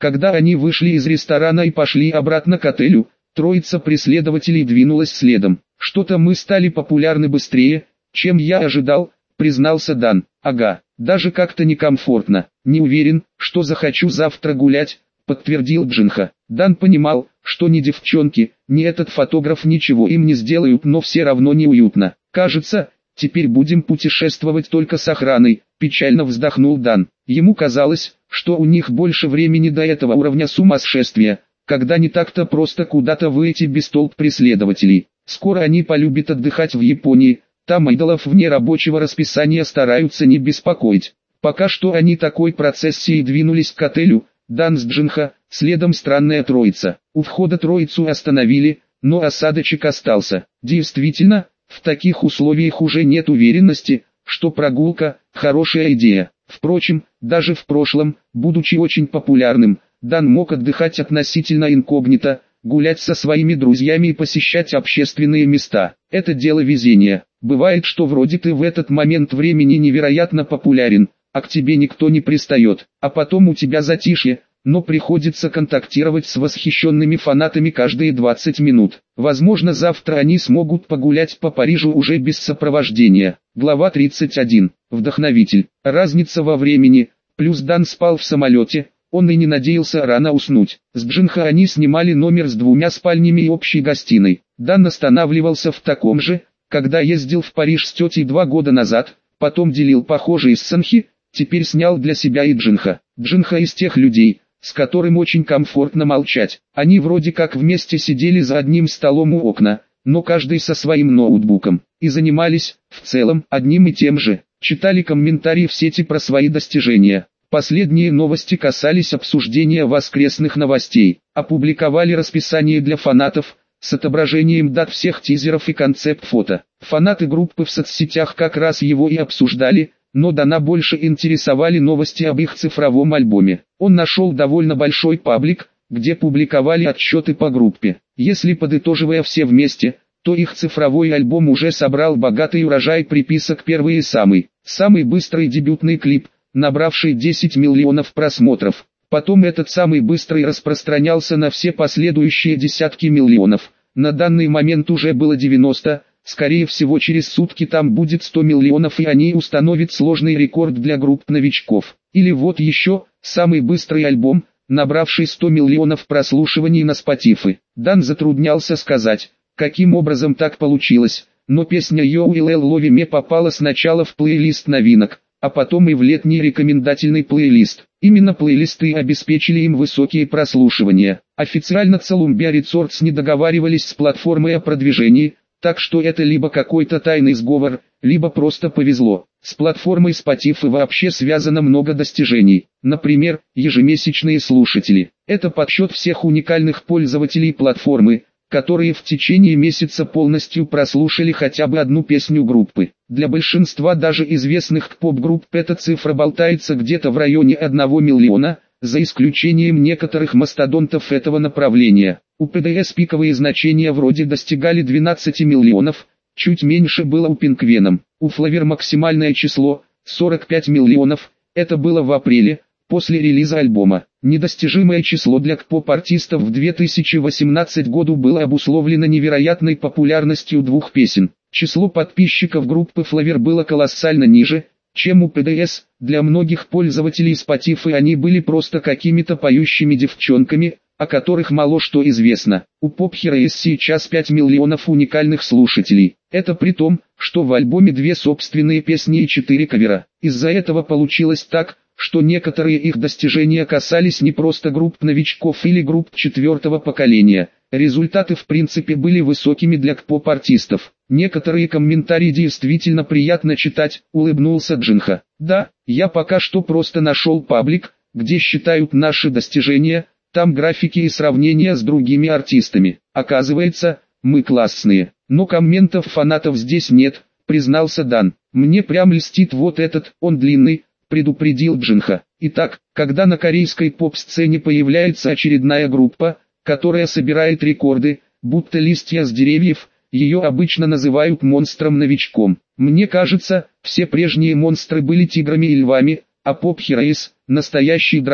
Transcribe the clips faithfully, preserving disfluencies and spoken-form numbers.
Когда они вышли из ресторана и пошли обратно к отелю, троица преследователей двинулась следом. «Что-то мы стали популярны быстрее, чем я ожидал», — признался Дан. «Ага, даже как-то некомфортно. Не уверен, что захочу завтра гулять», — подтвердил Джинха. Дан понимал, что ни девчонки, ни этот фотограф ничего им не сделают, но все равно неуютно. «Кажется, теперь будем путешествовать только с охраной», — печально вздохнул Дан. Ему казалось, что у них больше времени до этого уровня сумасшествия, когда не так-то просто куда-то выйти без толп преследователей. Скоро они полюбят отдыхать в Японии, там идолов вне рабочего расписания стараются не беспокоить. Пока что они такой процессией двинулись к отелю, Дан с Джинха, следом странная троица. У входа троицу остановили, но осадочек остался. Действительно, в таких условиях уже нет уверенности, что прогулка – хорошая идея. Впрочем, даже в прошлом, будучи очень популярным, Дан мог отдыхать относительно инкогнито, гулять со своими друзьями и посещать общественные места. Это дело везения. Бывает, что вроде ты в этот момент времени невероятно популярен, а к тебе никто не пристает, а потом у тебя затишье, но приходится контактировать с восхищенными фанатами каждые двадцать минут. Возможно, завтра они смогут погулять по Парижу уже без сопровождения. Глава тридцать один. Вдохновитель. Разница во времени, плюс Дан спал в самолете, он и не надеялся рано уснуть. С Джинха они снимали номер с двумя спальнями и общей гостиной. Дан останавливался в таком же, когда ездил в Париж с тетей два года назад, потом делил похожие с Санхи, теперь снял для себя и Джинха. Джинха из тех людей, с которым очень комфортно молчать. Они вроде как вместе сидели за одним столом у окна, но каждый со своим ноутбуком, и занимались, в целом, одним и тем же. Читали комментарии в сети про свои достижения. Последние новости касались обсуждения воскресных новостей. Опубликовали расписание для фанатов, с отображением дат всех тизеров и концепт-фото. Фанаты группы в соцсетях как раз его и обсуждали, но Дана больше интересовали новости об их цифровом альбоме. Он нашел довольно большой паблик, где публиковали отчеты по группе. Если подытоживая все вместе, то их цифровой альбом уже собрал богатый урожай приписок, первый и самый, самый быстрый дебютный клип, набравший десять миллионов просмотров. Потом этот самый быстрый распространялся на все последующие десятки миллионов. На данный момент уже было девяносто, скорее всего через сутки там будет сто миллионов, и они установят сложный рекорд для групп новичков. Или вот еще, самый быстрый альбом, набравший сто миллионов прослушиваний на Spotify. Дан затруднялся сказать, каким образом так получилось, но песня «You Will Love Me» попала сначала в плейлист новинок, а потом и в летний рекомендательный плейлист. Именно плейлисты обеспечили им высокие прослушивания. Официально Columbia Records не договаривались с платформой о продвижении, так что это либо какой-то тайный сговор, либо просто повезло. С платформой Spotify вообще связано много достижений. Например, ежемесячные слушатели. Это подсчет всех уникальных пользователей платформы, которые в течение месяца полностью прослушали хотя бы одну песню группы. Для большинства даже известных поп-групп эта цифра болтается где-то в районе одного миллиона, за исключением некоторых мастодонтов этого направления. У пи ди эс пиковые значения вроде достигали двенадцати миллионов, чуть меньше было у Pink Venom. У Flavor максимальное число – сорок пять миллионов, это было в апреле, после релиза альбома. Недостижимое число для поп-артистов в две тысячи восемнадцатом году было обусловлено невероятной популярностью двух песен. Число подписчиков группы Flavor было колоссально ниже, чем у пи ди эс. Для многих пользователей Spotify они были просто какими-то поющими девчонками, о которых мало что известно. У Pop Heroes сейчас пять миллионов уникальных слушателей. Это при том, что в альбоме две собственные песни и четыре кавера. Из-за этого получилось так, что некоторые их достижения касались не просто групп новичков или групп четвертого поколения. Результаты в принципе были высокими для поп-артистов. Некоторые комментарии действительно приятно читать, улыбнулся Джинха. Да, я пока что просто нашел паблик, где считают наши достижения, там графики и сравнения с другими артистами. Оказывается, мы классные. Но комментов фанатов здесь нет, признался Дан. Мне прям льстит вот этот, он длинный, предупредил Джинха. Итак, когда на корейской поп-сцене появляется очередная группа, которая собирает рекорды, будто листья с деревьев, ее обычно называют монстром-новичком. Мне кажется, все прежние монстры были тиграми и львами, а Pop Heroes – настоящий дракон.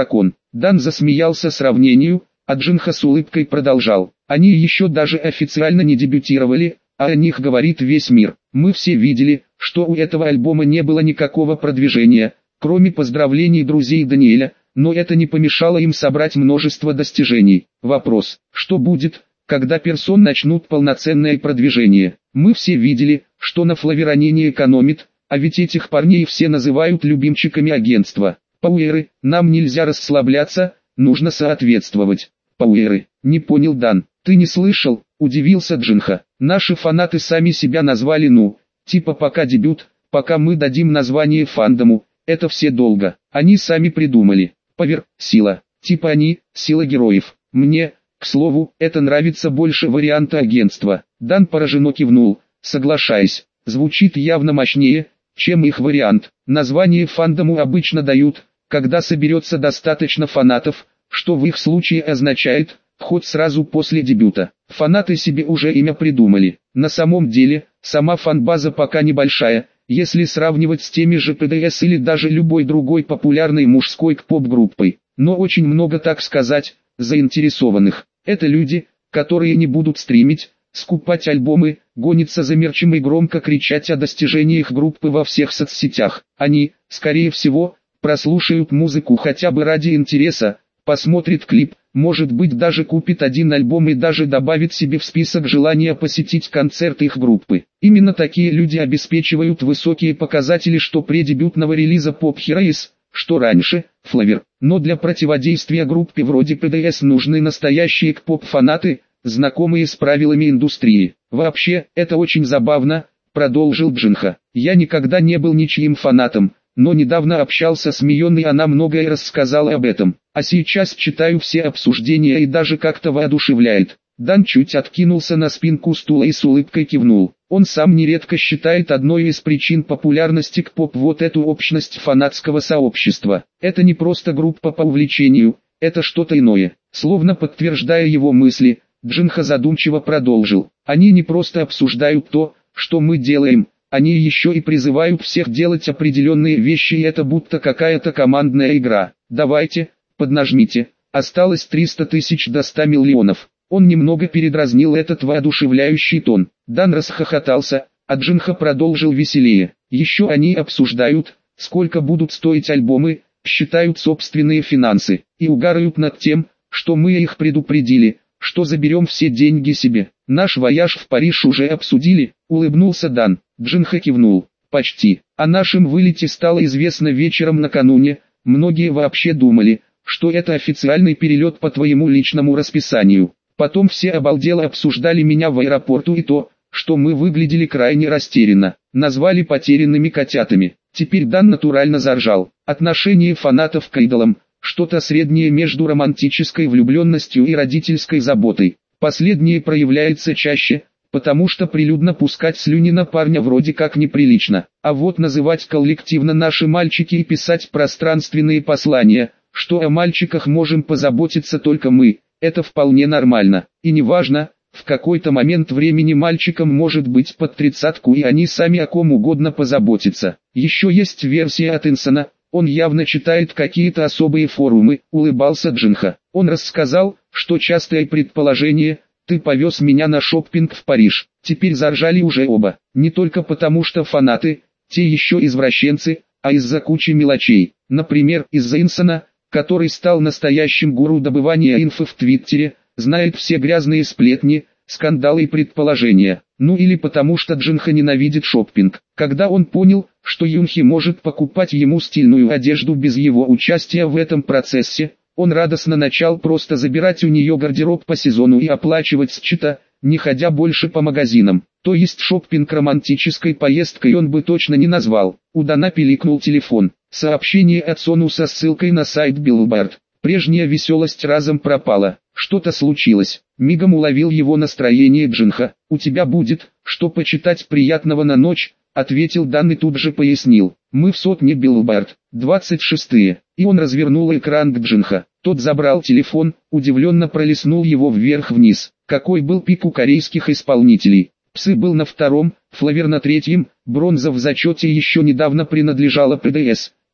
Дан засмеялся сравнению, а Джинха с улыбкой продолжал. Они еще даже официально не дебютировали, а о них говорит весь мир. Мы все видели, что у этого альбома не было никакого продвижения, кроме поздравлений друзей Даниэля, но это не помешало им собрать множество достижений. Вопрос, что будет, когда персон начнут полноценное продвижение? Мы все видели, что на Флаверане не экономит, а ведь этих парней все называют любимчиками агентства. Пауэры, нам нельзя расслабляться, нужно соответствовать. Пауэры, не понял Дан, ты не слышал, удивился Джинха. Наши фанаты сами себя назвали ну, типа пока дебют, пока мы дадим название фандому, это все долго. Они сами придумали. Павер, сила, типа они, сила героев. Мне, к слову, это нравится больше варианта агентства. Дан пораженно кивнул, соглашаясь, звучит явно мощнее, чем их вариант. Название фандому обычно дают, когда соберется достаточно фанатов, что в их случае означает вход сразу после дебюта. Фанаты себе уже имя придумали. На самом деле, сама фанбаза пока небольшая, если сравнивать с теми же пи ди эс или даже любой другой популярной мужской к-поп-группой. Но очень много, так сказать, заинтересованных. Это люди, которые не будут стримить, скупать альбомы, гониться за мерчем и громко кричать о достижениях группы во всех соцсетях. Они, скорее всего, прослушают музыку хотя бы ради интереса, посмотрит клип, может быть даже купит один альбом и даже добавит себе в список желания посетить концерт их группы. Именно такие люди обеспечивают высокие показатели что преддебютного релиза Pop Heroes, что раньше, Flavor. Но для противодействия группе вроде пи ди эс нужны настоящие к-поп-фанаты, знакомые с правилами индустрии. Вообще, это очень забавно, продолжил Джинха. Я никогда не был ничьим фанатом, но недавно общался с Мионой, она многое рассказала об этом. А сейчас читаю все обсуждения и даже как-то воодушевляет. Дан чуть откинулся на спинку стула и с улыбкой кивнул. Он сам нередко считает одной из причин популярности к-поп вот эту общность фанатского сообщества. Это не просто группа по увлечению, это что-то иное. Словно подтверждая его мысли, Джинха задумчиво продолжил. Они не просто обсуждают то, что мы делаем, они еще и призывают всех делать определенные вещи, и это будто какая-то командная игра. Давайте, поднажмите, осталось триста тысяч до ста миллионов. Он немного передразнил этот воодушевляющий тон. Дан расхохотался, а Джинха продолжил веселее. Еще они обсуждают, сколько будут стоить альбомы, считают собственные финансы, и угорают над тем, что мы их предупредили, что заберем все деньги себе. Наш вояж в Париж уже обсудили, улыбнулся Дан. Джинха кивнул. Почти. О нашем вылете стало известно вечером накануне, многие вообще думали, что это официальный перелет по твоему личному расписанию. Потом все обалдело обсуждали меня в аэропорту и то, что мы выглядели крайне растерянно. Назвали потерянными котятами. Теперь Дан натурально заржал. Отношение фанатов к идолам, что-то среднее между романтической влюбленностью и родительской заботой. Последнее проявляется чаще, потому что прилюдно пускать слюни на парня вроде как неприлично. А вот называть коллективно наши мальчики и писать пространственные послания, что о мальчиках можем позаботиться только мы, это вполне нормально. И неважно, в какой-то момент времени мальчикам может быть под тридцатку и они сами о ком угодно позаботятся. Еще есть версия от Инсона, он явно читает какие-то особые форумы, улыбался Джинха. Он рассказал, что частое предположение, ты повез меня на шоппинг в Париж. Теперь заржали уже оба, не только потому что фанаты, те еще извращенцы, а из-за кучи мелочей. Например, из-за Инсона, который стал настоящим гуру добывания инфы в Твиттере, знает все грязные сплетни, скандалы и предположения. Ну или потому что Джинха ненавидит шоппинг. Когда он понял, что Юнхи может покупать ему стильную одежду без его участия в этом процессе, он радостно начал просто забирать у нее гардероб по сезону и оплачивать с счета, не ходя больше по магазинам. То есть шоппинг романтической поездкой он бы точно не назвал. У Дана пиликнул телефон. Сообщение от Сону со ссылкой на сайт Billboard. Прежняя веселость разом пропала. Что-то случилось. Мигом уловил его настроение Джинха. «У тебя будет, что почитать приятного на ночь», — ответил Дан и тут же пояснил. «Мы в сотне Billboard, двадцать шестые». И он развернул экран к Джинха. Тот забрал телефон, удивленно пролистнул его вверх-вниз. Какой был пик у корейских исполнителей. Псы был на втором, Флавер на третьем, бронза в зачете еще недавно принадлежала пи ди эс.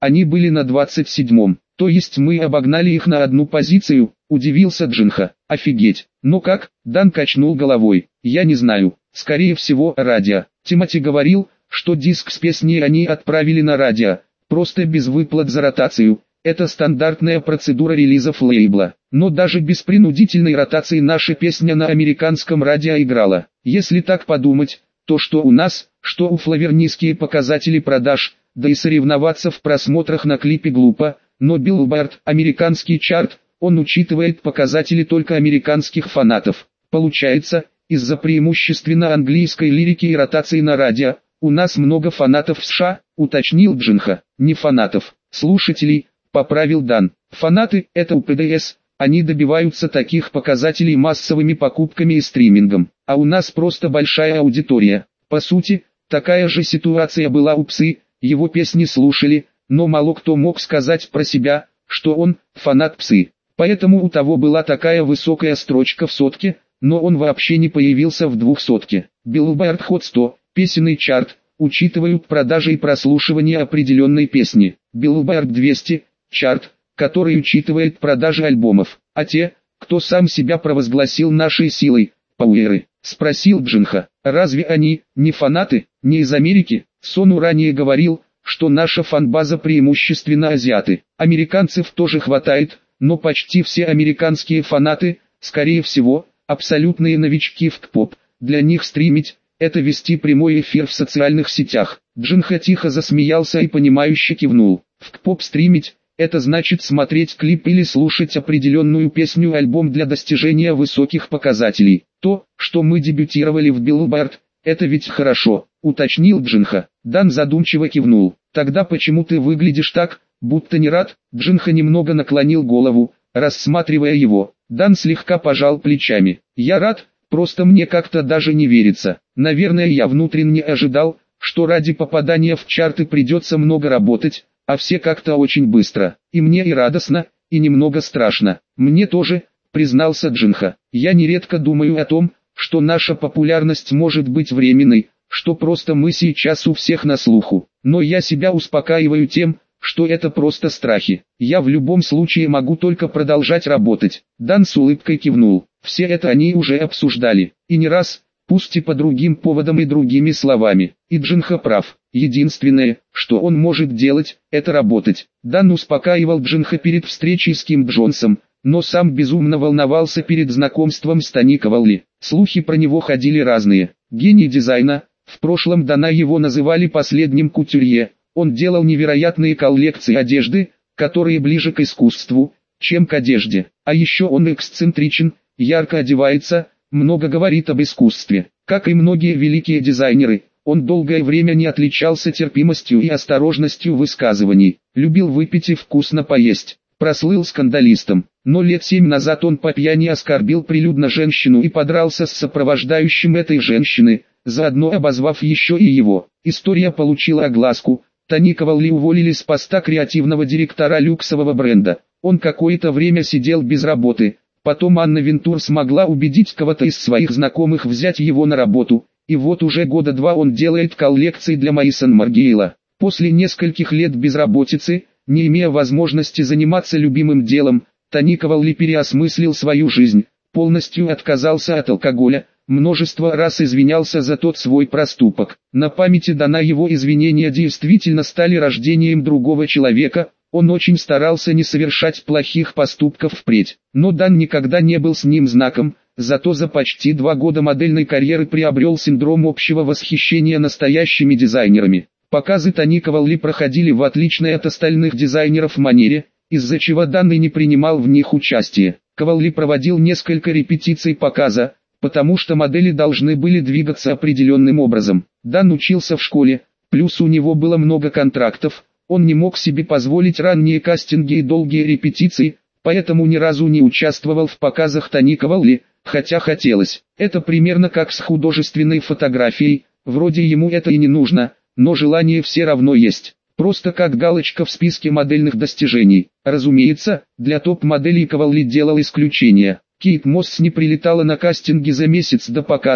они были на двадцать седьмом. То есть мы обогнали их на одну позицию, удивился Джинха. Офигеть. Но как? Дан качнул головой. Я не знаю. Скорее всего, радио. Тимоти говорил, что диск с песней они отправили на радио, просто без выплат за ротацию. Это стандартная процедура релизов лейбла. Но даже без принудительной ротации наша песня на американском радио играла. Если так подумать, то что у нас, что у Флавер низкие показатели продаж, да и соревноваться в просмотрах на клипе глупо, но Billboard, американский чарт, он учитывает показатели только американских фанатов. Получается, из-за преимущественно английской лирики и ротации на радио, у нас много фанатов в США, уточнил Джинха. Не фанатов, слушателей, поправил Дан. Фанаты – это у пи ди эс, они добиваются таких показателей массовыми покупками и стримингом, а у нас просто большая аудитория. По сути, такая же ситуация была у Псы, его песни слушали, но мало кто мог сказать про себя, что он – фанат Псы. Поэтому у того была такая высокая строчка в сотке, но он вообще не появился в двухсотке. Billboard Hot сто, песенный чарт, учитывают продажи и прослушивание определенной песни. Billboard двести, чарт, который учитывает продажи альбомов. А те, кто сам себя провозгласил нашей силой, пауэры, спросил Джинха. Разве они не фанаты, не из Америки? Сону ранее говорил, что наша фанбаза преимущественно азиаты. Американцев тоже хватает, но почти все американские фанаты, скорее всего, абсолютные новички в кей-поп. Для них стримить – это вести прямой эфир в социальных сетях. Джинха тихо засмеялся и понимающе кивнул. В кей-поп стримить – это значит смотреть клип или слушать определенную песню-альбом для достижения высоких показателей. То, что мы дебютировали в Billboard, это ведь хорошо, уточнил Джинха. Дан задумчиво кивнул. Тогда почему ты выглядишь так, будто не рад? Джинха немного наклонил голову, рассматривая его. Дан слегка пожал плечами. Я рад, просто мне как-то даже не верится. Наверное, я внутренне ожидал, что ради попадания в чарты придется много работать, а все как-то очень быстро. И мне и радостно, и немного страшно. Мне тоже, признался Джинха. Я нередко думаю о том, что наша популярность может быть временной, что просто мы сейчас у всех на слуху. Но я себя успокаиваю тем, что это просто страхи. Я в любом случае могу только продолжать работать. Дан с улыбкой кивнул. Все это они уже обсуждали. И не раз, пусть и по другим поводам и другими словами. И Джинха прав. Единственное, что он может делать, это работать. Дан успокаивал Джинха перед встречей с Ким Джонсом, но сам безумно волновался перед знакомством с Тони Кавалли. Слухи про него ходили разные. Гений дизайна, в прошлом Дана его называли последним кутюрье. Он делал невероятные коллекции одежды, которые ближе к искусству, чем к одежде. А еще он эксцентричен, ярко одевается, много говорит об искусстве. Как и многие великие дизайнеры, он долгое время не отличался терпимостью и осторожностью высказываний. Любил выпить и вкусно поесть. Прослыл скандалистом, но лет семь назад он по пьяни оскорбил прилюдно женщину и подрался с сопровождающим этой женщины, заодно обозвав еще и его. История получила огласку. Тони Кавалли уволили с поста креативного директора люксового бренда. Он какое-то время сидел без работы. Потом Анна Винтур смогла убедить кого-то из своих знакомых взять его на работу. И вот уже года два он делает коллекции для Мейсон Маргейла. После нескольких лет безработицы, не имея возможности заниматься любимым делом, Тони Кавалли переосмыслил свою жизнь, полностью отказался от алкоголя, множество раз извинялся за тот свой проступок. На памяти Дана его извинения действительно стали рождением другого человека. Он очень старался не совершать плохих поступков впредь. Но Дан никогда не был с ним знаком, зато за почти два года модельной карьеры приобрел синдром общего восхищения настоящими дизайнерами. Показы Тони Кавалли проходили в отличной от остальных дизайнеров манере, из-за чего Дан и не принимал в них участие. Кавалли проводил несколько репетиций показа, потому что модели должны были двигаться определенным образом. Дан учился в школе, плюс у него было много контрактов, он не мог себе позволить ранние кастинги и долгие репетиции, поэтому ни разу не участвовал в показах Тони Кавалли, хотя хотелось. Это примерно как с художественной фотографией, вроде ему это и не нужно, но желание все равно есть. Просто как галочка в списке модельных достижений. Разумеется, для топ-моделей Кавалли делал исключение. Кейт Мосс не прилетала на кастинги за месяц до показа,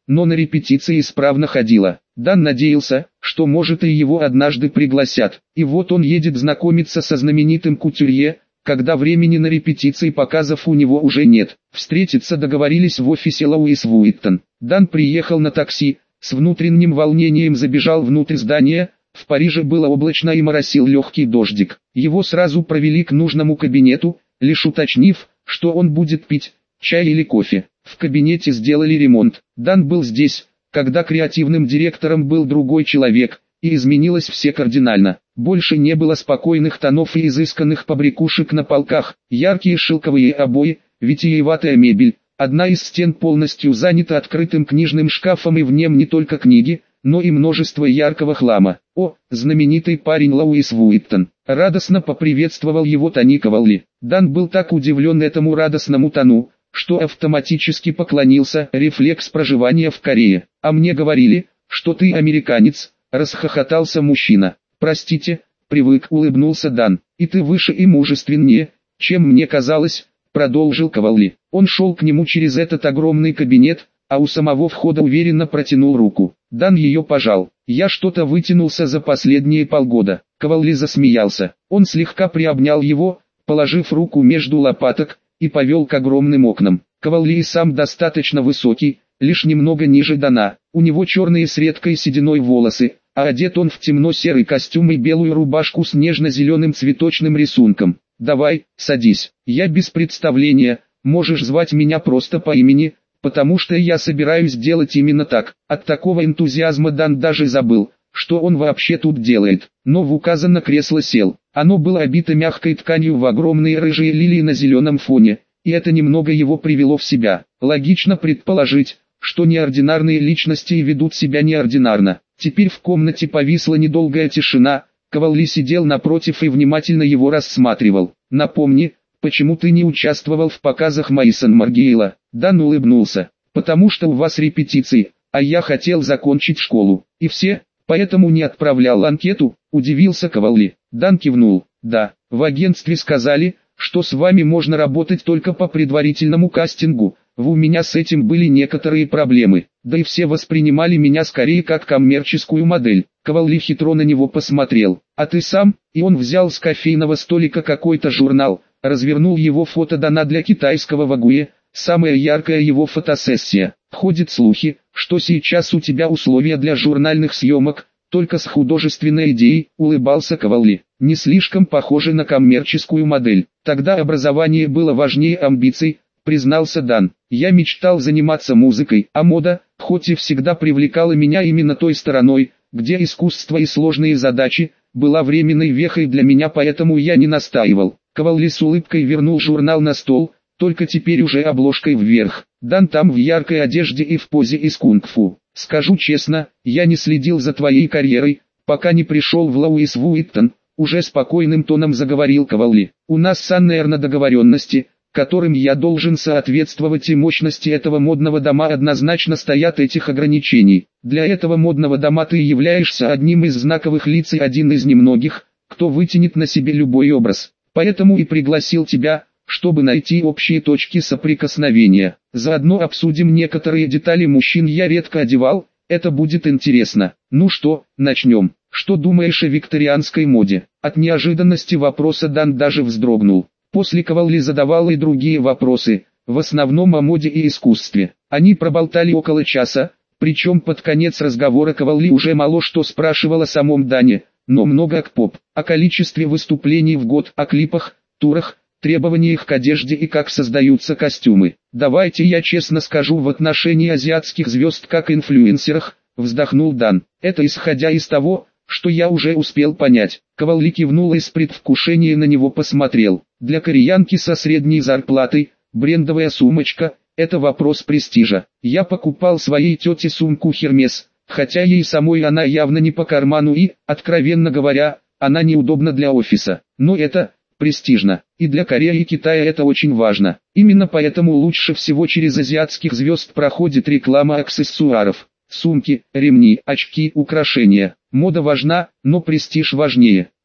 но на репетиции исправно ходила. Дан надеялся, что может и его однажды пригласят. И вот он едет знакомиться со знаменитым кутюрье, когда времени на репетиции показов у него уже нет. Встретиться договорились в офисе Луис Вуиттон. Дан приехал на такси, с внутренним волнением забежал внутрь здания. В Париже было облачно и моросил легкий дождик. Его сразу провели к нужному кабинету, лишь уточнив, что он будет пить, чай или кофе. В кабинете сделали ремонт. Дан был здесь, когда креативным директором был другой человек, и изменилось все кардинально. Больше не было спокойных тонов и изысканных побрякушек на полках, яркие шелковые обои, витиеватая мебель. Одна из стен полностью занята открытым книжным шкафом, и в нем не только книги, но и множество яркого хлама. О, знаменитый парень Луис Вуиттон! Радостно поприветствовал его Тони Кавалли. Дан был так удивлен этому радостному тону, что автоматически поклонился. Рефлекс проживания в Корее. А мне говорили, что ты американец, расхохотался мужчина. Простите, привык, улыбнулся Дан. И ты выше и мужественнее, чем мне казалось, продолжил Кавалли. Он шел к нему через этот огромный кабинет, а у самого входа уверенно протянул руку. Дан ее пожал. Я что-то вытянулся за последние полгода. Кавалли засмеялся. Он слегка приобнял его, положив руку между лопаток, и повел к огромным окнам. Кавалли и сам достаточно высокий, лишь немного ниже Дана. У него черные с редкой сединой волосы, а одет он в темно-серый костюм и белую рубашку с нежно-зеленым цветочным рисунком. «Давай, садись. Я без представления, можешь звать меня просто по имени, потому что я собираюсь делать именно так». От такого энтузиазма Дан даже забыл, что он вообще тут делает. Но в указанное кресло сел. Оно было обито мягкой тканью в огромные рыжие лилии на зеленом фоне, и это немного его привело в себя. Логично предположить, что неординарные личности ведут себя неординарно. Теперь в комнате повисла недолгая тишина. Кавалли сидел напротив и внимательно его рассматривал. «Напомни, почему ты не участвовал в показах Мейсон Маргейла?» Дан улыбнулся. «Потому что у вас репетиции, а я хотел закончить школу. И все, поэтому не отправлял анкету», удивился Кавалли. Дан кивнул. «Да, в агентстве сказали, что с вами можно работать только по предварительному кастингу. У меня с этим были некоторые проблемы, да и все воспринимали меня скорее как коммерческую модель». Кавалли хитро на него посмотрел. «А ты сам?» И он взял с кофейного столика какой-то журнал, развернул его фото Дана для китайского Вагуэ, самая яркая его фотосессия. «Ходят слухи, что сейчас у тебя условия для журнальных съемок, только с художественной идеей», улыбался Кавалли. «Не слишком похоже на коммерческую модель. Тогда образование было важнее амбиций», признался Дан. «Я мечтал заниматься музыкой, а мода, хоть и всегда привлекала меня именно той стороной, где искусство и сложные задачи, была временной вехой для меня, поэтому я не настаивал». Кавалли с улыбкой вернул журнал на стол, только теперь уже обложкой вверх. Дан там в яркой одежде и в позе из кунг-фу. «Скажу честно, я не следил за твоей карьерой, пока не пришел в Луис Вуиттон», уже спокойным тоном заговорил Кавалли. «У нас с Аннерна договоренности, которым я должен соответствовать, и мощности этого модного дома однозначно стоят этих ограничений. Для этого модного дома ты являешься одним из знаковых лиц и один из немногих, кто вытянет на себе любой образ. Поэтому и пригласил тебя, чтобы найти общие точки соприкосновения. Заодно обсудим некоторые детали мужчин я редко одевал, это будет интересно. Ну что, начнем. Что думаешь о викторианской моде?» От неожиданности вопроса Дан даже вздрогнул. После Кавалли задавал и другие вопросы, в основном о моде и искусстве. Они проболтали около часа, причем под конец разговора Кавалли уже мало что спрашивал о самом Дане, но много к поп, о количестве выступлений в год, о клипах, турах, требованиях к одежде и как создаются костюмы. «Давайте я честно скажу в отношении азиатских звезд как инфлюенсерах», вздохнул Дан. «Это исходя из того, что я уже успел понять». Кавалли кивнул и с предвкушением на него посмотрел. «Для кореянки со средней зарплатой, брендовая сумочка – это вопрос престижа. Я покупал своей тете сумку Hermes, хотя ей самой она явно не по карману и, откровенно говоря, она неудобна для офиса. Но это престижно, и для Кореи и Китая это очень важно. Именно поэтому лучше всего через азиатских звезд проходит реклама аксессуаров. Сумки, ремни, очки, украшения. Мода важна, но престиж важнее.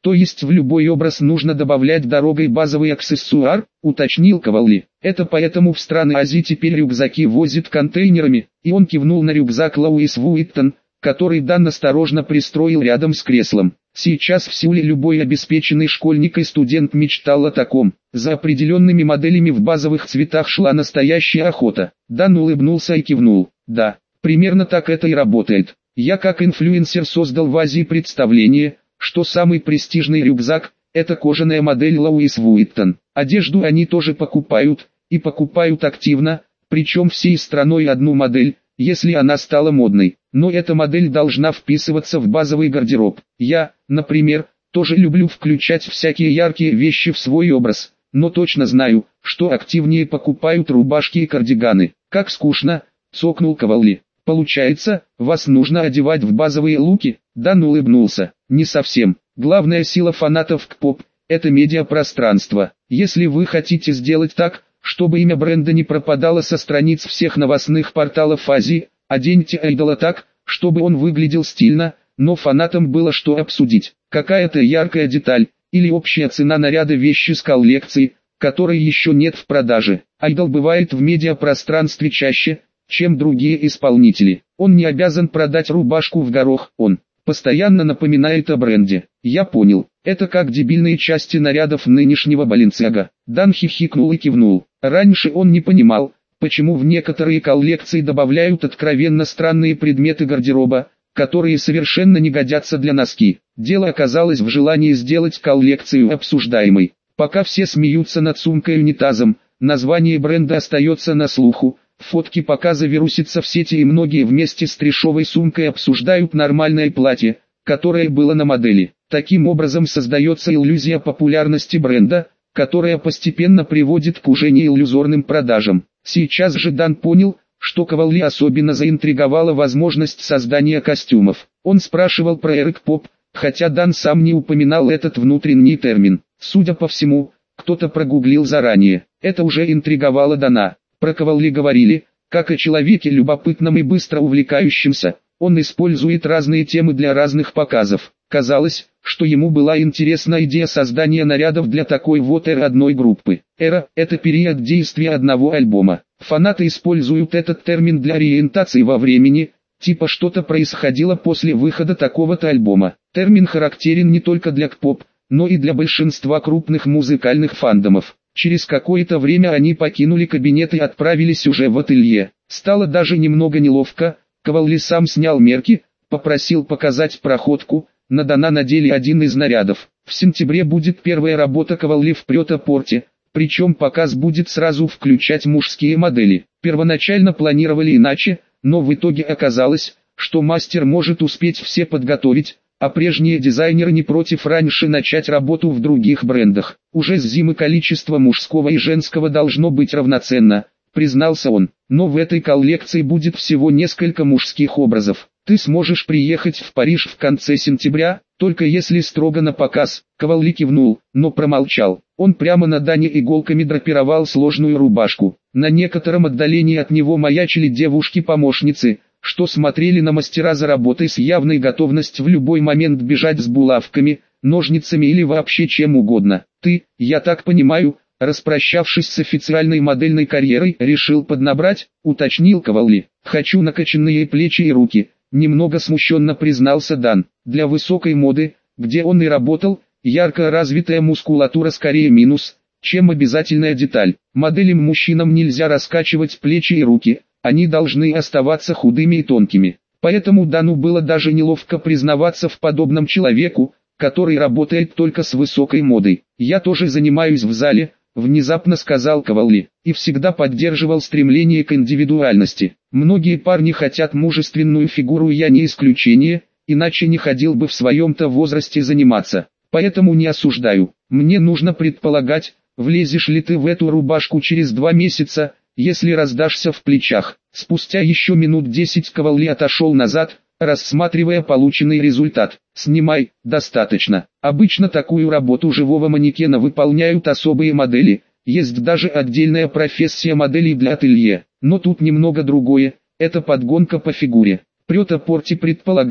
То есть в любой образ нужно добавлять дорогой базовый аксессуар, уточнил Кавалли. Это поэтому в страны Азии теперь рюкзаки возят контейнерами, и он кивнул на рюкзак Луис Вуиттон, который Дан осторожно пристроил рядом с креслом. Сейчас в Сеуле любой обеспеченный школьник и студент мечтал о таком. За определенными моделями в базовых цветах шла настоящая охота. Дан улыбнулся и кивнул. Да, примерно так это и работает. Я как инфлюенсер создал в Азии представление, что самый престижный рюкзак – это кожаная модель Луис Вуиттон. Одежду они тоже покупают, и покупают активно, причем всей страной одну модель, если она стала модной. Но эта модель должна вписываться в базовый гардероб. Я, например, тоже люблю включать всякие яркие вещи в свой образ, но точно знаю, что активнее покупают рубашки и кардиганы. Как скучно, цокнул Кавалли. Получается, вас нужно одевать в базовые луки? Дан улыбнулся. Не совсем. Главная сила фанатов К-поп – это медиапространство. Если вы хотите сделать так, чтобы имя бренда не пропадало со страниц всех новостных порталов Азии, оденьте айдола так, чтобы он выглядел стильно, но фанатам было что обсудить. Какая-то яркая деталь, или общая цена наряда вещи с коллекции, которой еще нет в продаже. Айдол бывает в медиапространстве чаще, чем другие исполнители. Он не обязан продать рубашку в горох, он постоянно напоминает о бренде. Я понял, это как дебильные части нарядов нынешнего Баленсиага. Дан хихикнул и кивнул. Раньше он не понимал, почему в некоторые коллекции добавляют откровенно странные предметы гардероба, которые совершенно не годятся для носки. Дело оказалось в желании сделать коллекцию обсуждаемой. Пока все смеются над сумкой-унитазом, название бренда остается на слуху. Фотки показа вирусятся в сети, и многие вместе с трешовой сумкой обсуждают нормальное платье, которое было на модели. Таким образом создается иллюзия популярности бренда, которая постепенно приводит к уже не иллюзорным продажам. Сейчас же Дан понял, что Кавалли особенно заинтриговала возможность создания костюмов. Он спрашивал про эрик-поп, хотя Дан сам не упоминал этот внутренний термин. Судя по всему, кто-то прогуглил заранее. Это уже интриговало Дана. Про Кавалли говорили, как о человеке любопытном и быстро увлекающемся. Он использует разные темы для разных показов. Казалось, что ему была интересна идея создания нарядов для такой вот эры одной группы. Эра – это период действия одного альбома. Фанаты используют этот термин для ориентации во времени, типа что-то происходило после выхода такого-то альбома. Термин характерен не только для К-поп, но и для большинства крупных музыкальных фандомов. Через какое-то время они покинули кабинет и отправились уже в ателье. Стало даже немного неловко. Кавалли сам снял мерки, попросил показать проходку. На Дана надели один из нарядов. В сентябре будет первая работа Кавалли в Прёта-Порте, причем показ будет сразу включать мужские модели. Первоначально планировали иначе, но в итоге оказалось, что мастер может успеть все подготовить, а прежние дизайнеры не против раньше начать работу в других брендах. Уже с зимы количество мужского и женского должно быть равноценно, признался он, но в этой коллекции будет всего несколько мужских образов. Ты сможешь приехать в Париж в конце сентября, только если строго на показ. Кавалли кивнул, но промолчал. Он прямо на Дане иголками драпировал сложную рубашку. На некотором отдалении от него маячили девушки-помощницы, что смотрели на мастера за работой с явной готовностью в любой момент бежать с булавками, ножницами или вообще чем угодно. Ты, я так понимаю, распрощавшись с официальной модельной карьерой, решил поднабрать, уточнил Кавалли. Хочу накачанные плечи и руки, немного смущенно признался Дан. Для высокой моды, где он и работал, ярко развитая мускулатура скорее минус, чем обязательная деталь. Моделям-мужчинам нельзя раскачивать плечи и руки, они должны оставаться худыми и тонкими. Поэтому Дану было даже неловко признаваться в подобном человеку, который работает только с высокой модой. «Я тоже занимаюсь в зале», — внезапно сказал Кавалли, и всегда поддерживал стремление к индивидуальности. Многие парни хотят мужественную фигуру, я не исключение, иначе не ходил бы в своем-то возрасте заниматься. Поэтому не осуждаю. Мне нужно предполагать, влезешь ли ты в эту рубашку через два месяца, если раздашься в плечах. Спустя еще минут десять Кавалли отошел назад, рассматривая полученный результат. «Снимай, достаточно. Обычно такую работу живого манекена выполняют особые модели, есть даже отдельная профессия моделей для ателье. Но тут немного другое, это подгонка по фигуре. Прёта-Порте предполагает,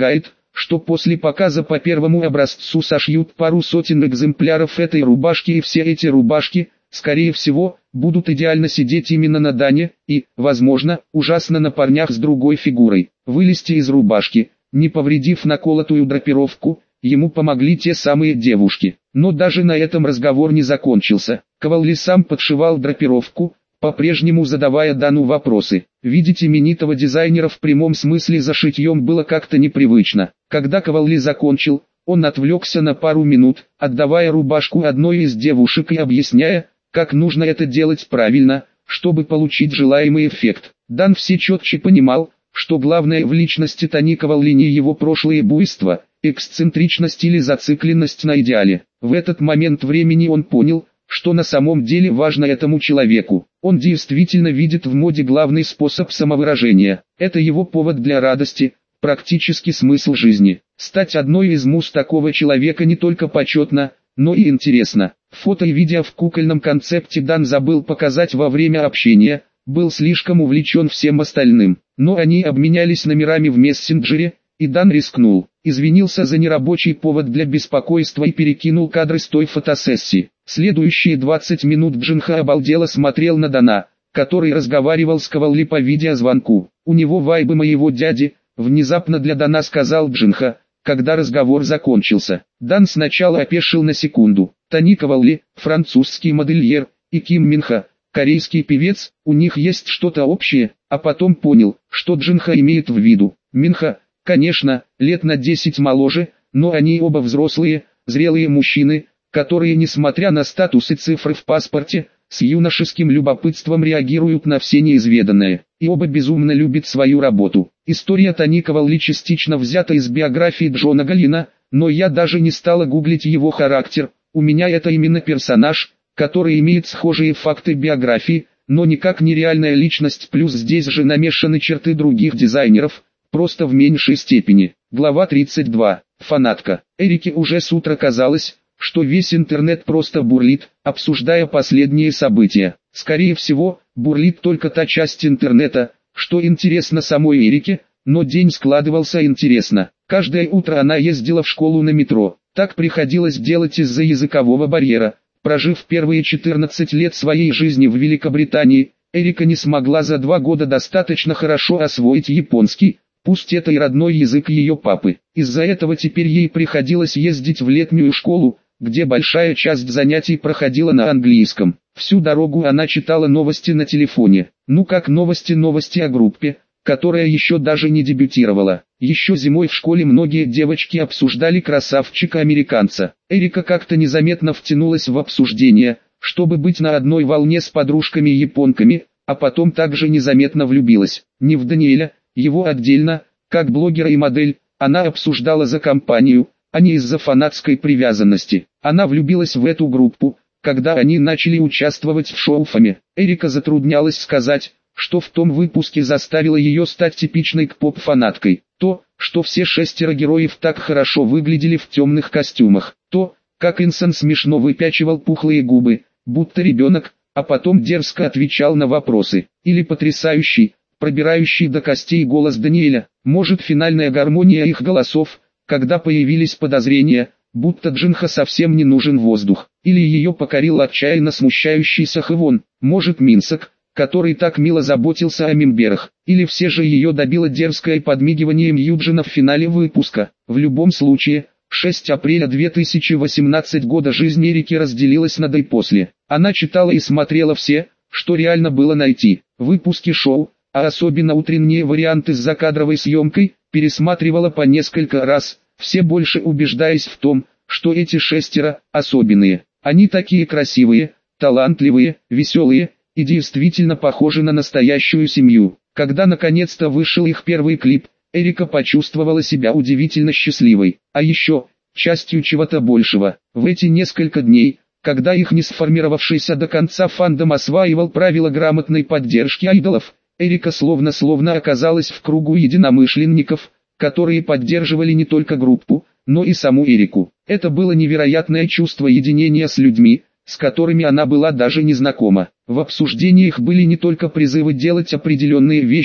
что после показа по первому образцу сошьют пару сотен экземпляров этой рубашки, и все эти рубашки, скорее всего, будут идеально сидеть именно на Дане и, возможно, ужасно на парнях с другой фигурой. Вылезти из рубашки, не повредив наколотую драпировку, ему помогли те самые девушки. Но даже на этом разговор не закончился. Кавалли сам подшивал драпировку, по-прежнему задавая Дану вопросы. Видеть именитого дизайнера в прямом смысле за шитьем было как-то непривычно. Когда Кавалли закончил, он отвлекся на пару минут, отдавая рубашку одной из девушек и объясняя, как нужно это делать правильно, чтобы получить желаемый эффект. Дан все четче понимал, что главное в личности Тони Кавалли не его прошлые буйства, эксцентричность или зацикленность на идеале. В этот момент времени он понял, что на самом деле важно этому человеку. Он действительно видит в моде главный способ самовыражения. Это его повод для радости, практически смысл жизни. Стать одной из муз такого человека не только почетно, но и интересно. Фото и видео в кукольном концепте Дан забыл показать во время общения, был слишком увлечен всем остальным. Но они обменялись номерами в мессенджере, и Дан рискнул. Извинился за нерабочий повод для беспокойства и перекинул кадры с той фотосессии. Следующие двадцать минут Джинха обалдело смотрел на Дана, который разговаривал с Кавалли по видеозвонку. «У него вайбы моего дяди», внезапно для Дана сказал Джинха, когда разговор закончился. Дан сначала опешил на секунду. Тони Кавалли, французский модельер, и Ким Минха, корейский певец, у них есть что-то общее, а потом понял, что Джинха имеет в виду. Минха, конечно, лет на десять моложе, но они оба взрослые, зрелые мужчины, которые, несмотря на статус и цифры в паспорте, с юношеским любопытством реагируют на все неизведанное, и оба безумно любят свою работу. История Тони Кавалли частично взята из биографии Джона Галлина, но я даже не стала гуглить его характер, у меня это именно персонаж, который имеет схожие факты биографии, но никак не реальная личность, плюс здесь же намешаны черты других дизайнеров, просто в меньшей степени. Глава тридцать два. Фанатка. Эрике уже с утра казалось, что весь интернет просто бурлит, обсуждая последние события. Скорее всего, бурлит только та часть интернета, что интересно самой Эрике, но день складывался интересно. Каждое утро она ездила в школу на метро. Так приходилось делать из-за языкового барьера. Прожив первые четырнадцать лет своей жизни в Великобритании, Эрика не смогла за два года достаточно хорошо освоить японский, пусть это и родной язык ее папы. Из-за этого теперь ей приходилось ездить в летнюю школу, где большая часть занятий проходила на английском. Всю дорогу она читала новости на телефоне. Ну как новости новости о группе, которая еще даже не дебютировала. Еще зимой в школе многие девочки обсуждали красавчика-американца. Эрика как-то незаметно втянулась в обсуждение, чтобы быть на одной волне с подружками-японками, а потом также незаметно влюбилась. Не в Даниэля, его отдельно, как блогера и модель, она обсуждала за компанию, а не из-за фанатской привязанности. Она влюбилась в эту группу, когда они начали участвовать в шоу «Фами». Эрика затруднялась сказать, что в том выпуске заставило ее стать типичной к-поп-фанаткой. То, что все шестеро героев так хорошо выглядели в темных костюмах. То, как Инсон смешно выпячивал пухлые губы, будто ребенок, а потом дерзко отвечал на вопросы. Или потрясающий, пробирающий до костей голос Даниэля. Может, финальная гармония их голосов, когда появились подозрения, будто Джинха совсем не нужен воздух. Или ее покорил отчаянно смущающийся Хэвон. Может, Минсок, который так мило заботился о мемберах. Или все же ее добило дерзкое подмигивание Юджина в финале выпуска. В любом случае, шестого апреля две тысячи восемнадцатого года жизнь Эрики разделилась на до и после. Она читала и смотрела все, что реально было найти. Выпуски шоу, а особенно утренние варианты с закадровой съемкой, пересматривала по несколько раз, все больше убеждаясь в том, что эти шестеро особенные. Они такие красивые, талантливые, веселые и действительно похожи на настоящую семью. Когда наконец-то вышел их первый клип, Эрика почувствовала себя удивительно счастливой, а еще частью чего-то большего. В эти несколько дней, когда их не сформировавшийся до конца фандом осваивал правила грамотной поддержки айдолов, Эрика словно-словно оказалась в кругу единомышленников, которые поддерживали не только группу, но и саму Эрику. Это было невероятное чувство единения с людьми, с которыми она была даже не знакома. В обсуждениях были не только призывы делать определенные вещи,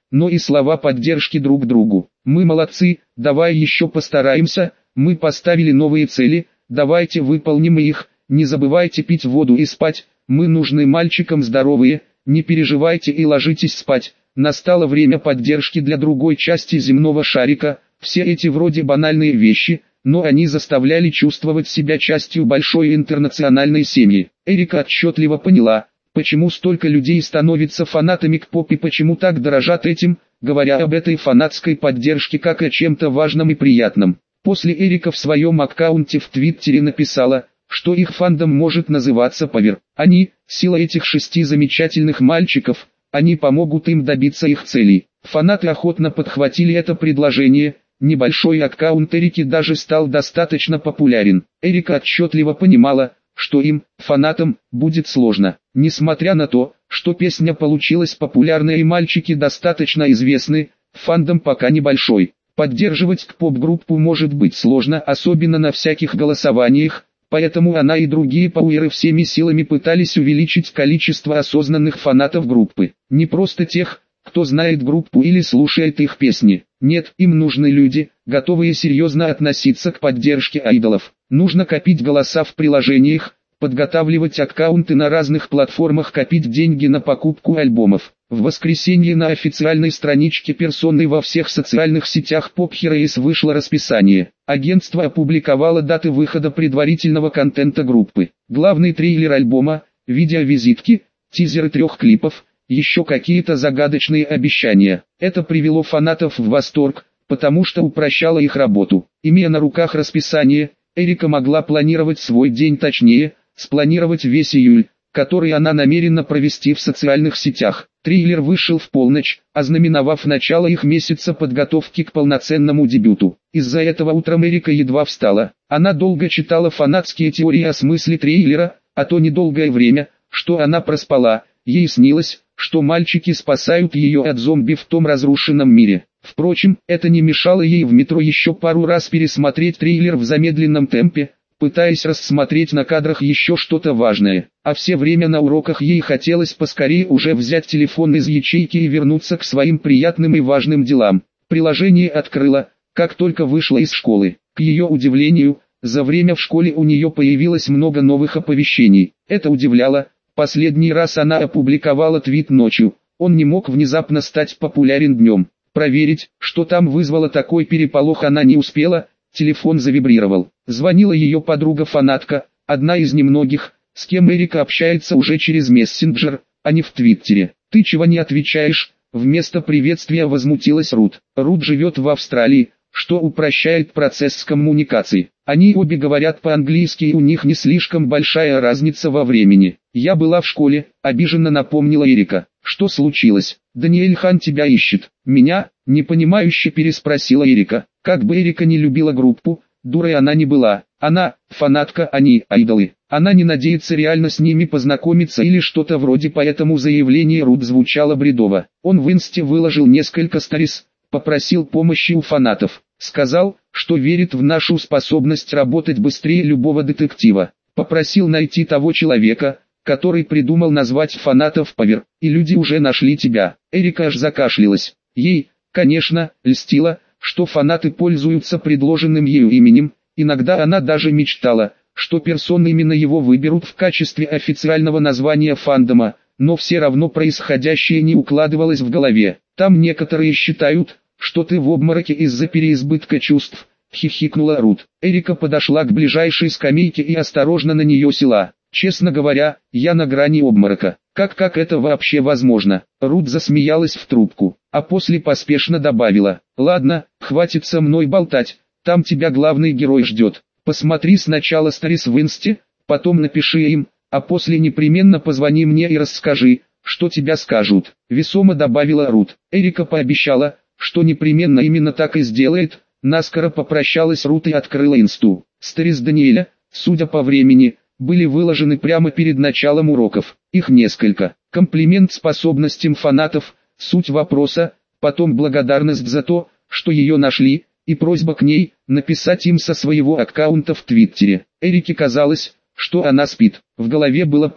но и слова поддержки друг другу. Мы молодцы, давай еще постараемся, мы поставили новые цели, давайте выполним их, не забывайте пить воду и спать, мы нужны мальчикам здоровые, не переживайте и ложитесь спать. Настало время поддержки для другой части земного шарика. Все эти вроде банальные вещи, но они заставляли чувствовать себя частью большой интернациональной семьи. Эрика отчетливо поняла, почему столько людей становятся фанатами К-поп и почему так дорожат этим, говоря об этой фанатской поддержке как о чем-то важном и приятном. После Эрика в своем аккаунте в Твиттере написала, что их фандом может называться Power. Они, сила этих шести замечательных мальчиков, они помогут им добиться их целей. Фанаты охотно подхватили это предложение, небольшой аккаунт Эрики даже стал достаточно популярен. Эрика отчетливо понимала, что им, фанатам, будет сложно. Несмотря на то, что песня получилась популярной и мальчики достаточно известны, фандом пока небольшой. Поддерживать К-поп-группу может быть сложно, особенно на всяких голосованиях, поэтому она и другие пауэры всеми силами пытались увеличить количество осознанных фанатов группы. Не просто тех, кто знает группу или слушает их песни. Нет, им нужны люди, готовые серьезно относиться к поддержке айдолов. Нужно копить голоса в приложениях, подготавливать аккаунты на разных платформах, копить деньги на покупку альбомов. В воскресенье на официальной страничке персоны во всех социальных сетях Pop Heroes вышло расписание. Агентство опубликовало даты выхода предварительного контента группы. Главный трейлер альбома, видеовизитки, тизеры трех клипов, еще какие-то загадочные обещания. Это привело фанатов в восторг, потому что упрощало их работу. Имея на руках расписание, Эрика могла планировать свой день точнее, спланировать весь июль, который она намерена провести в социальных сетях. Трейлер вышел в полночь, ознаменовав начало их месяца подготовки к полноценному дебюту. Из-за этого утром Эрика едва встала. Она долго читала фанатские теории о смысле трейлера, а то недолгое время, что она проспала, ей снилось, что мальчики спасают ее от зомби в том разрушенном мире. Впрочем, это не мешало ей в метро еще пару раз пересмотреть трейлер в замедленном темпе, пытаясь рассмотреть на кадрах еще что-то важное. А все время на уроках ей хотелось поскорее уже взять телефон из ячейки и вернуться к своим приятным и важным делам. Приложение открыла, как только вышла из школы. К ее удивлению, за время в школе у нее появилось много новых оповещений. Это удивляло. Последний раз она опубликовала твит ночью. Он не мог внезапно стать популярен днем. Проверить, что там вызвало такой переполох, она не успела. Телефон завибрировал. Звонила ее подруга-фанатка, одна из немногих, с кем Эрика общается уже через мессенджер, а не в Твиттере. «Ты чего не отвечаешь?» Вместо приветствия возмутилась Рут. Рут живет в Австралии, что упрощает процесс коммуникации. Они обе говорят по-английски и у них не слишком большая разница во времени. «Я была в школе», — обиженно напомнила Эрика. «Что случилось? Даниэль Хан тебя ищет». «Меня?» — непонимающе переспросила Эрика. Как бы Эрика не любила группу, дурой она не была. Она — фанатка, они — айдолы. Она не надеется реально с ними познакомиться или что-то вроде, поэтому заявление Рут звучало бредово. Он в инсте выложил несколько сторис, попросил помощи у фанатов. Сказал, что верит в нашу способность работать быстрее любого детектива. Попросил найти того человека, который придумал назвать фанатов Power, и люди уже нашли тебя. Эрика аж закашлялась. Ей, конечно, льстило, что фанаты пользуются предложенным ею именем. Иногда она даже мечтала, что персоны именно его выберут в качестве официального названия фандома, но все равно происходящее не укладывалось в голове. Там некоторые считают, что ты в обмороке из-за переизбытка чувств, хихикнула Рут. Эрика подошла к ближайшей скамейке и осторожно на нее села. Честно говоря, я на грани обморока. Как как это вообще возможно? Рут засмеялась в трубку, а после поспешно добавила: ладно, хватит со мной болтать, там тебя главный герой ждет. Посмотри сначала сторис в инсте, потом напиши им, а после непременно позвони мне и расскажи, что тебя скажут. Весомо добавила Рут. Эрика пообещала, что непременно именно так и сделает. Наскоро попрощалась Рут и открыла инсту. Сторис Даниэля, судя по времени, были выложены прямо перед началом уроков. Их несколько. Комплимент способностям фанатов, суть вопроса, потом благодарность за то, что ее нашли, и просьба к ней написать им со своего аккаунта в Твиттере. Эрике казалось, что она спит. В голове было пусто.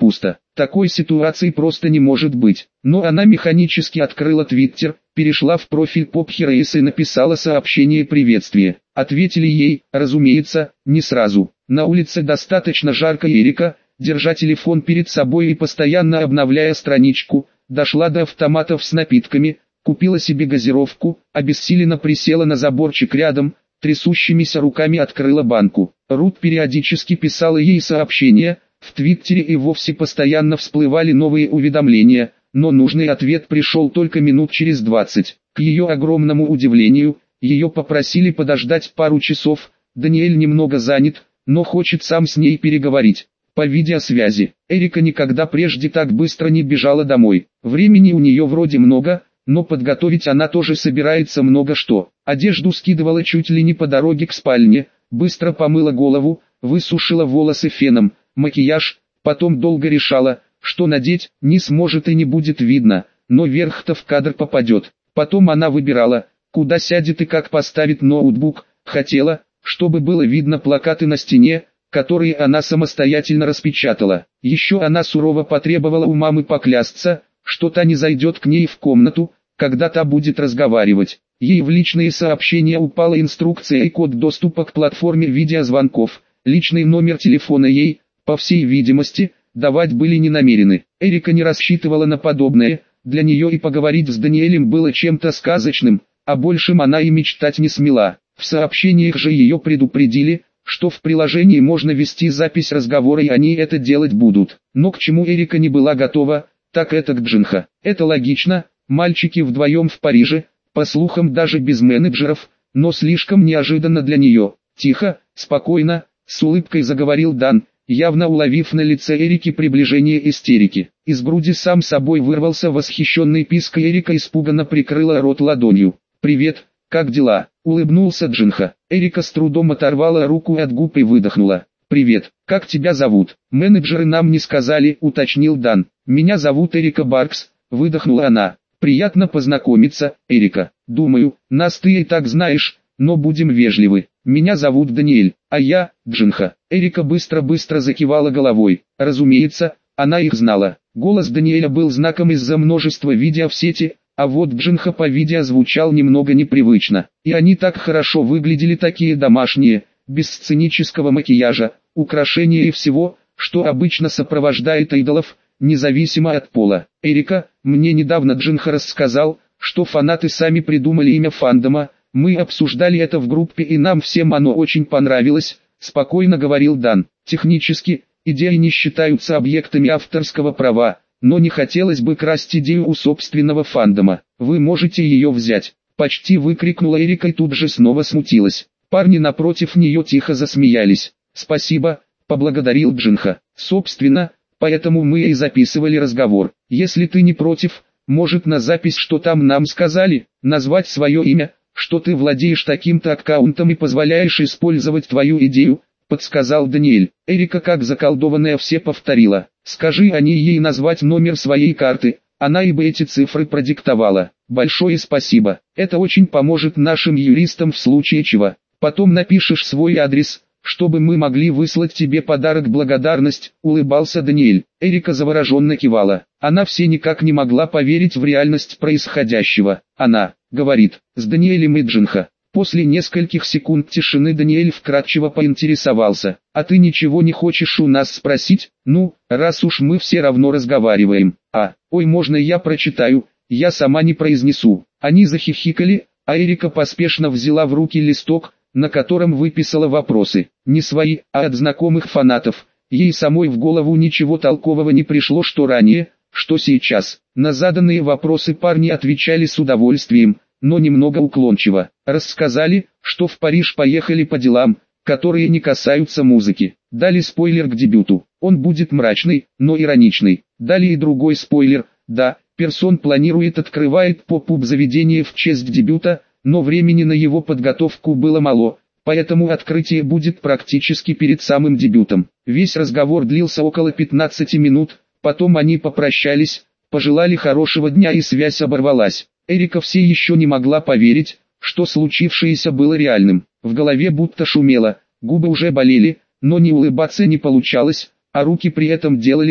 Такой ситуации просто не может быть. Но она механически открыла Твиттер, перешла в профиль Поп-Хироис и написала сообщение приветствия. Ответили ей, разумеется, не сразу. На улице достаточно жарко. Эрика, держа телефон перед собой и постоянно обновляя страничку, дошла до автоматов с напитками, купила себе газировку, обессиленно присела на заборчик рядом, трясущимися руками открыла банку. Рут периодически писала ей сообщения, в Твиттере и вовсе постоянно всплывали новые уведомления, но нужный ответ пришел только минут через двадцать. К ее огромному удивлению, ее попросили подождать пару часов, Даниэль немного занят, но хочет сам с ней переговорить. По видеосвязи. Эрика никогда прежде так быстро не бежала домой. Времени у нее вроде много, но подготовить она тоже собирается много что. Одежду скидывала чуть ли не по дороге к спальне, быстро помыла голову, высушила волосы феном, макияж, потом долго решала, что надеть, не сможет и не будет видно, но верх-то в кадр попадет. Потом она выбирала, куда сядет и как поставит ноутбук, хотела, чтобы было видно плакаты на стене, которые она самостоятельно распечатала. Еще она сурово потребовала у мамы поклясться, что та не зайдет к ней в комнату, когда та будет разговаривать. Ей в личные сообщения упала инструкция и код доступа к платформе видеозвонков. Личный номер телефона ей, по всей видимости, давать были не намерены. Эрика не рассчитывала на подобное, для нее и поговорить с Даниэлем было чем-то сказочным, а большем она и мечтать не смела. В сообщениях же ее предупредили, что в приложении можно вести запись разговора и они это делать будут. Но к чему Эрика не была готова, так это к Джинха. Это логично, мальчики вдвоем в Париже, по слухам даже без менеджеров, но слишком неожиданно для нее. Тихо, спокойно, с улыбкой заговорил Дан, явно уловив на лице Эрики приближение истерики. Из груди сам собой вырвался восхищенный писк, и Эрика испуганно прикрыла рот ладонью. «Привет, как дела?» — улыбнулся Джинха. Эрика с трудом оторвала руку от губ и выдохнула. «Привет, как тебя зовут?» «Менеджеры нам не сказали», — уточнил Дан. «Меня зовут Эрика Баркс», — выдохнула она. «Приятно познакомиться, Эрика. Думаю, нас ты и так знаешь, но будем вежливы. Меня зовут Даниэль, а я, Джинха». Эрика быстро-быстро закивала головой. Разумеется, она их знала. Голос Даниэля был знаком из-за множества видео в сети, а вот Джинха по видео звучал немного непривычно. И они так хорошо выглядели, такие домашние, без сценического макияжа, украшения и всего, что обычно сопровождает идолов, независимо от пола. «Эрика, мне недавно Джинха рассказал, что фанаты сами придумали имя фандома, мы обсуждали это в группе и нам всем оно очень понравилось», — спокойно говорил Дан. «Технически, идеи не считаются объектами авторского права, но не хотелось бы красть идею у собственного фандома. Вы можете ее взять», — почти выкрикнула Эрика и тут же снова смутилась. Парни напротив нее тихо засмеялись. «Спасибо», — поблагодарил Джинха. «Собственно, поэтому мы и записывали разговор. Если ты не против, может на запись, что там нам сказали, назвать свое имя, что ты владеешь таким-то аккаунтом и позволяешь использовать твою идею», — подсказал Даниэль. Эрика как заколдованная все повторила. «Скажи они ей назвать номер своей карты, она и бы эти цифры продиктовала. Большое спасибо, это очень поможет нашим юристам в случае чего. Потом напишешь свой адрес, чтобы мы могли выслать тебе подарок-благодарность», — улыбался Даниэль. Эрика завороженно кивала. Она все никак не могла поверить в реальность происходящего. Она говорит с Даниэлем и Джинха. После нескольких секунд тишины Даниэль вкратчиво поинтересовался. «А ты ничего не хочешь у нас спросить? Ну, раз уж мы все равно разговариваем. А, ой, можно я прочитаю, я сама не произнесу». Они захихикали, а Эрика поспешно взяла в руки листок, на котором выписала вопросы. Не свои, а от знакомых фанатов. Ей самой в голову ничего толкового не пришло, что ранее, что сейчас. На заданные вопросы парни отвечали с удовольствием, но немного уклончиво. Рассказали, что в Париж поехали по делам, которые не касаются музыки. Дали спойлер к дебюту. Он будет мрачный, но ироничный. Дали и другой спойлер. Да, Персон планирует открывать поп-пуб заведение в честь дебюта, но времени на его подготовку было мало, поэтому открытие будет практически перед самым дебютом. Весь разговор длился около пятнадцати минут, потом они попрощались, пожелали хорошего дня и связь оборвалась. Эрика все еще не могла поверить, что случившееся было реальным. В голове будто шумело, губы уже болели, но ни улыбаться не получалось, а руки при этом делали то,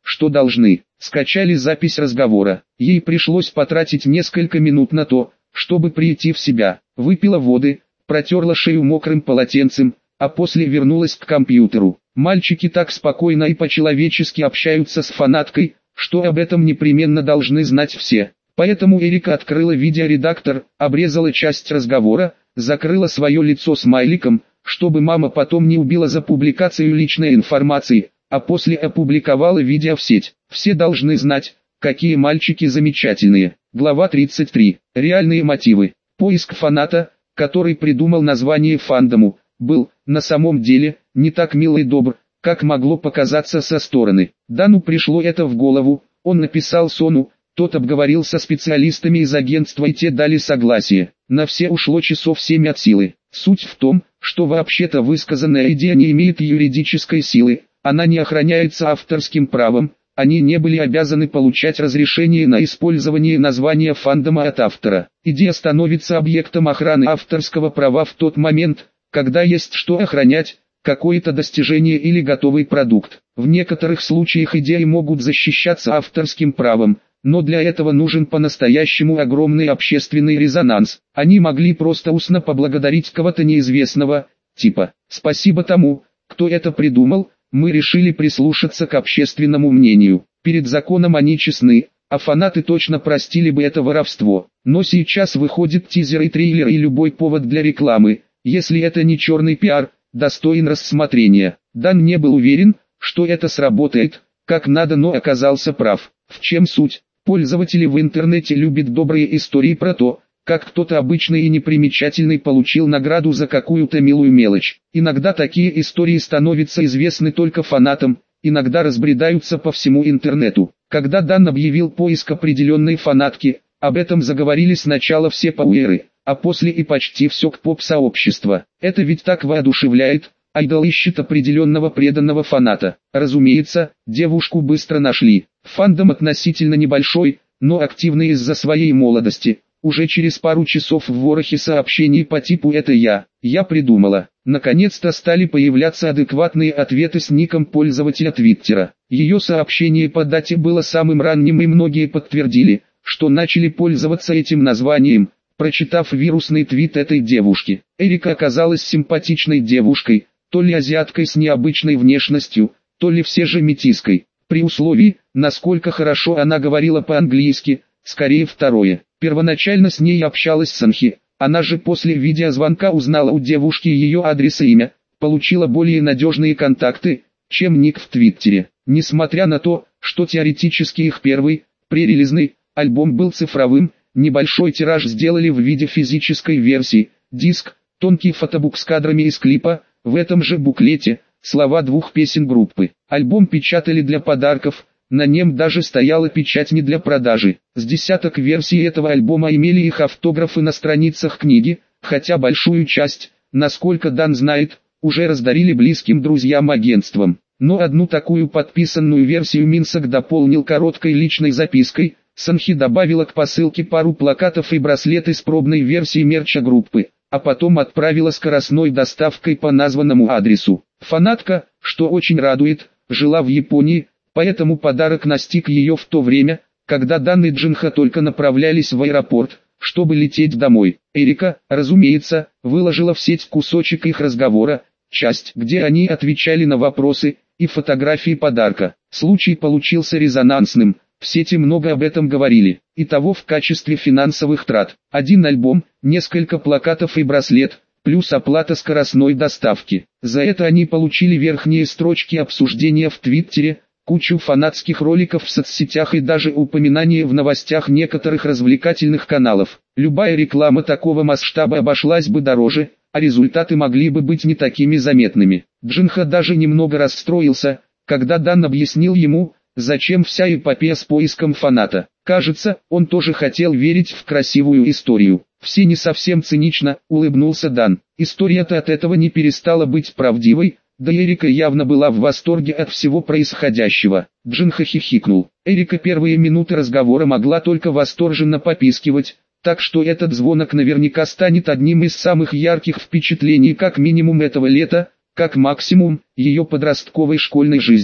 что должны. Скачали запись разговора. Ей пришлось потратить несколько минут на то, чтобы прийти в себя. Выпила воды, протерла шею мокрым полотенцем, а после вернулась к компьютеру. Мальчики так спокойно и по-человечески общаются с фанаткой, что об этом непременно должны знать все. Поэтому Эрика открыла видеоредактор, обрезала часть разговора, закрыла свое лицо смайликом, чтобы мама потом не убила за публикацию личной информации, а после опубликовала видео в сеть. Все должны знать, какие мальчики замечательные. Глава тридцать три. Реальные мотивы. Поиск фаната, который придумал название фандому, был, на самом деле, не так мил и добр, как могло показаться со стороны. Дану пришло это в голову, он написал Сону, тот обговорил со специалистами из агентства и те дали согласие. На все ушло часов семь от силы. Суть в том, что вообще-то высказанная идея не имеет юридической силы, она не охраняется авторским правом, они не были обязаны получать разрешение на использование названия фандома от автора. Идея становится объектом охраны авторского права в тот момент, когда есть что охранять, какое-то достижение или готовый продукт. В некоторых случаях идеи могут защищаться авторским правом, но для этого нужен по-настоящему огромный общественный резонанс. Они могли просто устно поблагодарить кого-то неизвестного, типа «Спасибо тому, кто это придумал, мы решили прислушаться к общественному мнению». Перед законом они честны, а фанаты точно простили бы это воровство. Но сейчас выходит тизер и трейлер и любой повод для рекламы, если это не черный пиар, достоин рассмотрения. Дан не был уверен, что это сработает, как надо, но оказался прав. В чем суть? Пользователи в интернете любят добрые истории про то, как кто-то обычный и непримечательный получил награду за какую-то милую мелочь. Иногда такие истории становятся известны только фанатам, иногда разбредаются по всему интернету. Когда Дан объявил поиск определенной фанатки, об этом заговорили сначала все пауэры, а после и почти все поп-сообщество. Это ведь так воодушевляет. Айдол ищет определенного преданного фаната. Разумеется, девушку быстро нашли. Фандом относительно небольшой, но активный из-за своей молодости. Уже через пару часов в ворохе сообщений по типу «это я», «я придумала». Наконец-то стали появляться адекватные ответы с ником пользователя Твиттера. Ее сообщение по дате было самым ранним и многие подтвердили, что начали пользоваться этим названием, прочитав вирусный твит этой девушки. Эрика оказалась симпатичной девушкой, то ли азиаткой с необычной внешностью, то ли все же метиской. При условии, насколько хорошо она говорила по-английски, скорее второе. Первоначально с ней общалась Санхи, она же после видеозвонка узнала у девушки ее адрес и имя, получила более надежные контакты, чем ник в Твиттере. Несмотря на то, что теоретически их первый, пререлизный, альбом был цифровым, небольшой тираж сделали в виде физической версии, диск, тонкий фотобук с кадрами из клипа, в этом же буклете, слова двух песен группы. Альбом печатали для подарков, на нем даже стояла печать не для продажи. С десяток версий этого альбома имели их автографы на страницах книги, хотя большую часть, насколько Дан знает, уже раздарили близким друзьям-агентствам. Но одну такую подписанную версию Минсок дополнил короткой личной запиской. Санхи добавила к посылке пару плакатов и браслеты с пробной версией мерча группы, а потом отправила скоростной доставкой по названному адресу. Фанатка, что очень радует, жила в Японии, поэтому подарок настиг ее в то время, когда Дан и Джинха только направлялись в аэропорт, чтобы лететь домой. Эрика, разумеется, выложила в сеть кусочек их разговора, часть, где они отвечали на вопросы, и фотографии подарка. Случай получился резонансным, в сети много об этом говорили. Итого в качестве финансовых трат: один альбом, несколько плакатов и браслет, плюс оплата скоростной доставки. За это они получили верхние строчки обсуждения в Твиттере, кучу фанатских роликов в соцсетях и даже упоминания в новостях некоторых развлекательных каналов. Любая реклама такого масштаба обошлась бы дороже, а результаты могли бы быть не такими заметными. Джинха даже немного расстроился, когда Дан объяснил ему, зачем вся эпопея с поиском фаната. Кажется, он тоже хотел верить в красивую историю. Все не совсем цинично, улыбнулся Дан. История-то от этого не перестала быть правдивой, да Эрика явно была в восторге от всего происходящего. Джинха хихикнул. Эрика первые минуты разговора могла только восторженно попискивать, так что этот звонок наверняка станет одним из самых ярких впечатлений как минимум этого лета, как максимум, ее подростковой школьной жизни.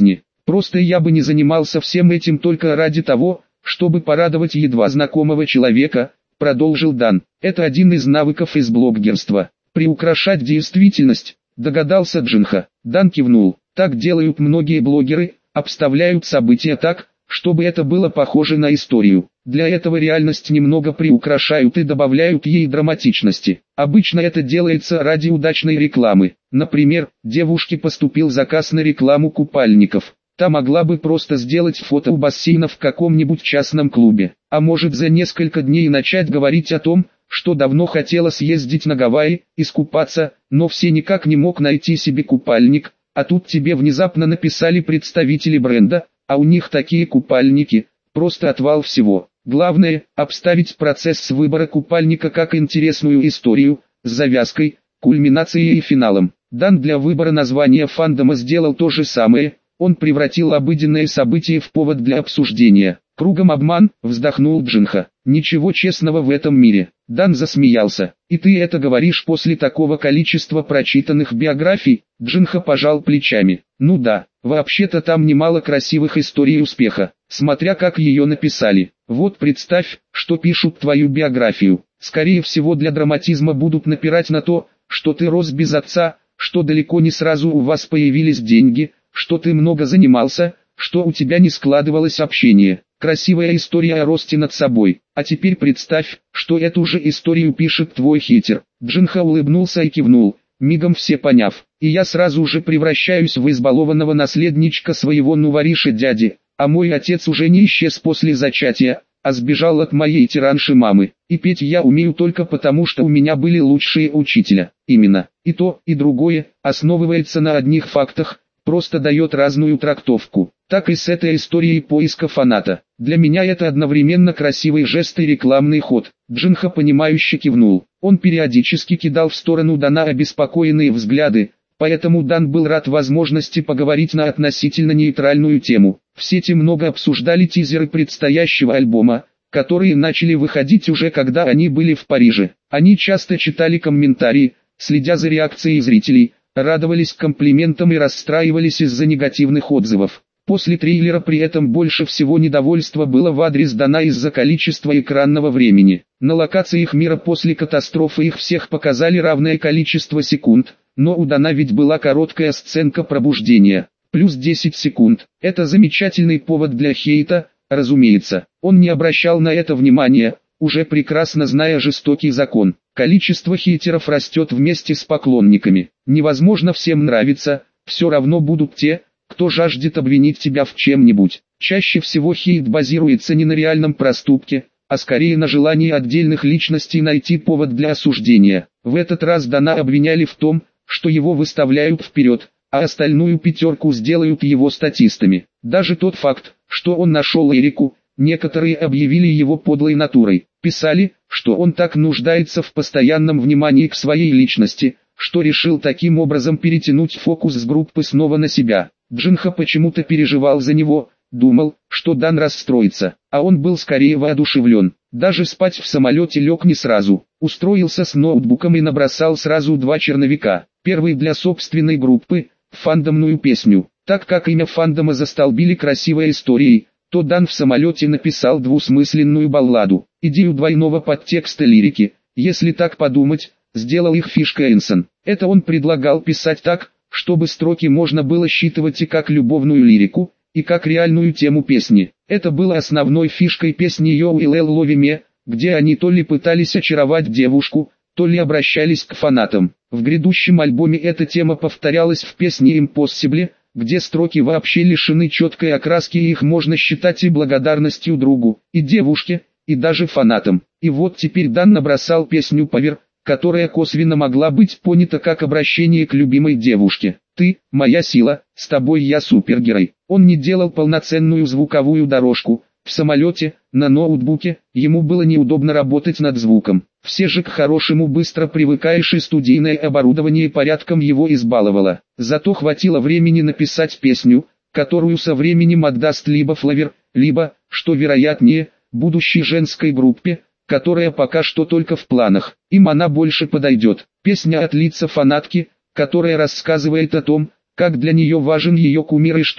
Просто я бы не занимался всем этим только ради того, чтобы порадовать едва знакомого человека, продолжил Дан. Это один из навыков из блогерства. Приукрашать действительность, догадался Джинха. Дан кивнул. Так делают многие блогеры, обставляют события так, чтобы это было похоже на историю. Для этого реальность немного приукрашают и добавляют ей драматичности. Обычно это делается ради удачной рекламы. Например, девушке поступил заказ на рекламу купальников. Та могла бы просто сделать фото у бассейна в каком-нибудь частном клубе. А может за несколько дней начать говорить о том, что давно хотела съездить на Гавайи, искупаться, но все никак не мог найти себе купальник, а тут тебе внезапно написали представители бренда, а у них такие купальники, просто отвал всего. Главное, обставить процесс выбора купальника как интересную историю, с завязкой, кульминацией и финалом. Дан для выбора названия фандома сделал то же самое, он превратил обыденное событие в повод для обсуждения. «Кругом обман», вздохнул Джинха. «Ничего честного в этом мире». Дан засмеялся. «И ты это говоришь после такого количества прочитанных биографий?» Джинха пожал плечами. «Ну да, вообще-то там немало красивых историй успеха, смотря как ее написали. Вот представь, что пишут твою биографию. Скорее всего для драматизма будут напирать на то, что ты рос без отца, что далеко не сразу у вас появились деньги, что ты много занимался, что у тебя не складывалось общение. Красивая история о росте над собой. А теперь представь, что эту же историю пишет твой хейтер». Джинха улыбнулся и кивнул, мигом все поняв. «И я сразу же превращаюсь в избалованного наследничка своего нувориши дяди, а мой отец уже не исчез после зачатия, а сбежал от моей тиранши мамы. И петь я умею только потому, что у меня были лучшие учителя. Именно, и то, и другое, основывается на одних фактах, просто дает разную трактовку. Так и с этой историей поиска фаната. Для меня это одновременно красивый жест и рекламный ход». Джинха понимающе кивнул. Он периодически кидал в сторону Дана обеспокоенные взгляды, поэтому Дан был рад возможности поговорить на относительно нейтральную тему. В сети много обсуждали тизеры предстоящего альбома, которые начали выходить уже когда они были в Париже. Они часто читали комментарии, следя за реакцией зрителей, радовались комплиментам и расстраивались из-за негативных отзывов. После трейлера при этом больше всего недовольства было в адрес Дана из-за количества экранного времени. На локациях мира после катастрофы их всех показали равное количество секунд, но у Дана ведь была короткая сценка пробуждения, плюс десять секунд. Это замечательный повод для хейта, разумеется. Он не обращал на это внимания, уже прекрасно зная жестокий закон. Количество хейтеров растет вместе с поклонниками. Невозможно всем нравиться, все равно будут те, кто жаждет обвинить тебя в чем-нибудь. Чаще всего хейт базируется не на реальном проступке, а скорее на желании отдельных личностей найти повод для осуждения. В этот раз Дана обвиняли в том, что его выставляют вперед, а остальную пятерку сделают его статистами. Даже тот факт, что он нашел Эрику, некоторые объявили его подлой натурой. Писали, что он так нуждается в постоянном внимании к своей личности, что решил таким образом перетянуть фокус с группы снова на себя. Джинха почему-то переживал за него, думал, что Дан расстроится, а он был скорее воодушевлен. Даже спать в самолете лег не сразу, устроился с ноутбуком и набросал сразу два черновика. Первый для собственной группы, фандомную песню. Так как имя фандома застолбили красивой историей, то Дан в самолете написал двусмысленную балладу. Идею двойного подтекста лирики, если так подумать, сделал их фишкой Энсон. Это он предлагал писать так, чтобы строки можно было считывать и как любовную лирику, и как реальную тему песни. Это было основной фишкой песни «You Will Love Me», где они то ли пытались очаровать девушку, то ли обращались к фанатам. В грядущем альбоме эта тема повторялась в песне «Impossible», где строки вообще лишены четкой окраски и их можно считать и благодарностью другу, и девушке, и даже фанатам. И вот теперь Дан набросал песню «Повер», которая косвенно могла быть понята как обращение к любимой девушке. «Ты, моя сила, с тобой я супергерой». Он не делал полноценную звуковую дорожку. В самолете, на ноутбуке, ему было неудобно работать над звуком. Все же к хорошему быстро привыкаешь, и студийное оборудование порядком его избаловало. Зато хватило времени написать песню, которую со временем отдаст либо Флавер, либо, что вероятнее, будущей женской группе, которая пока что только в планах. Им она больше подойдет. Песня от лица фанатки, которая рассказывает о том, как для нее важен ее кумир и что ей,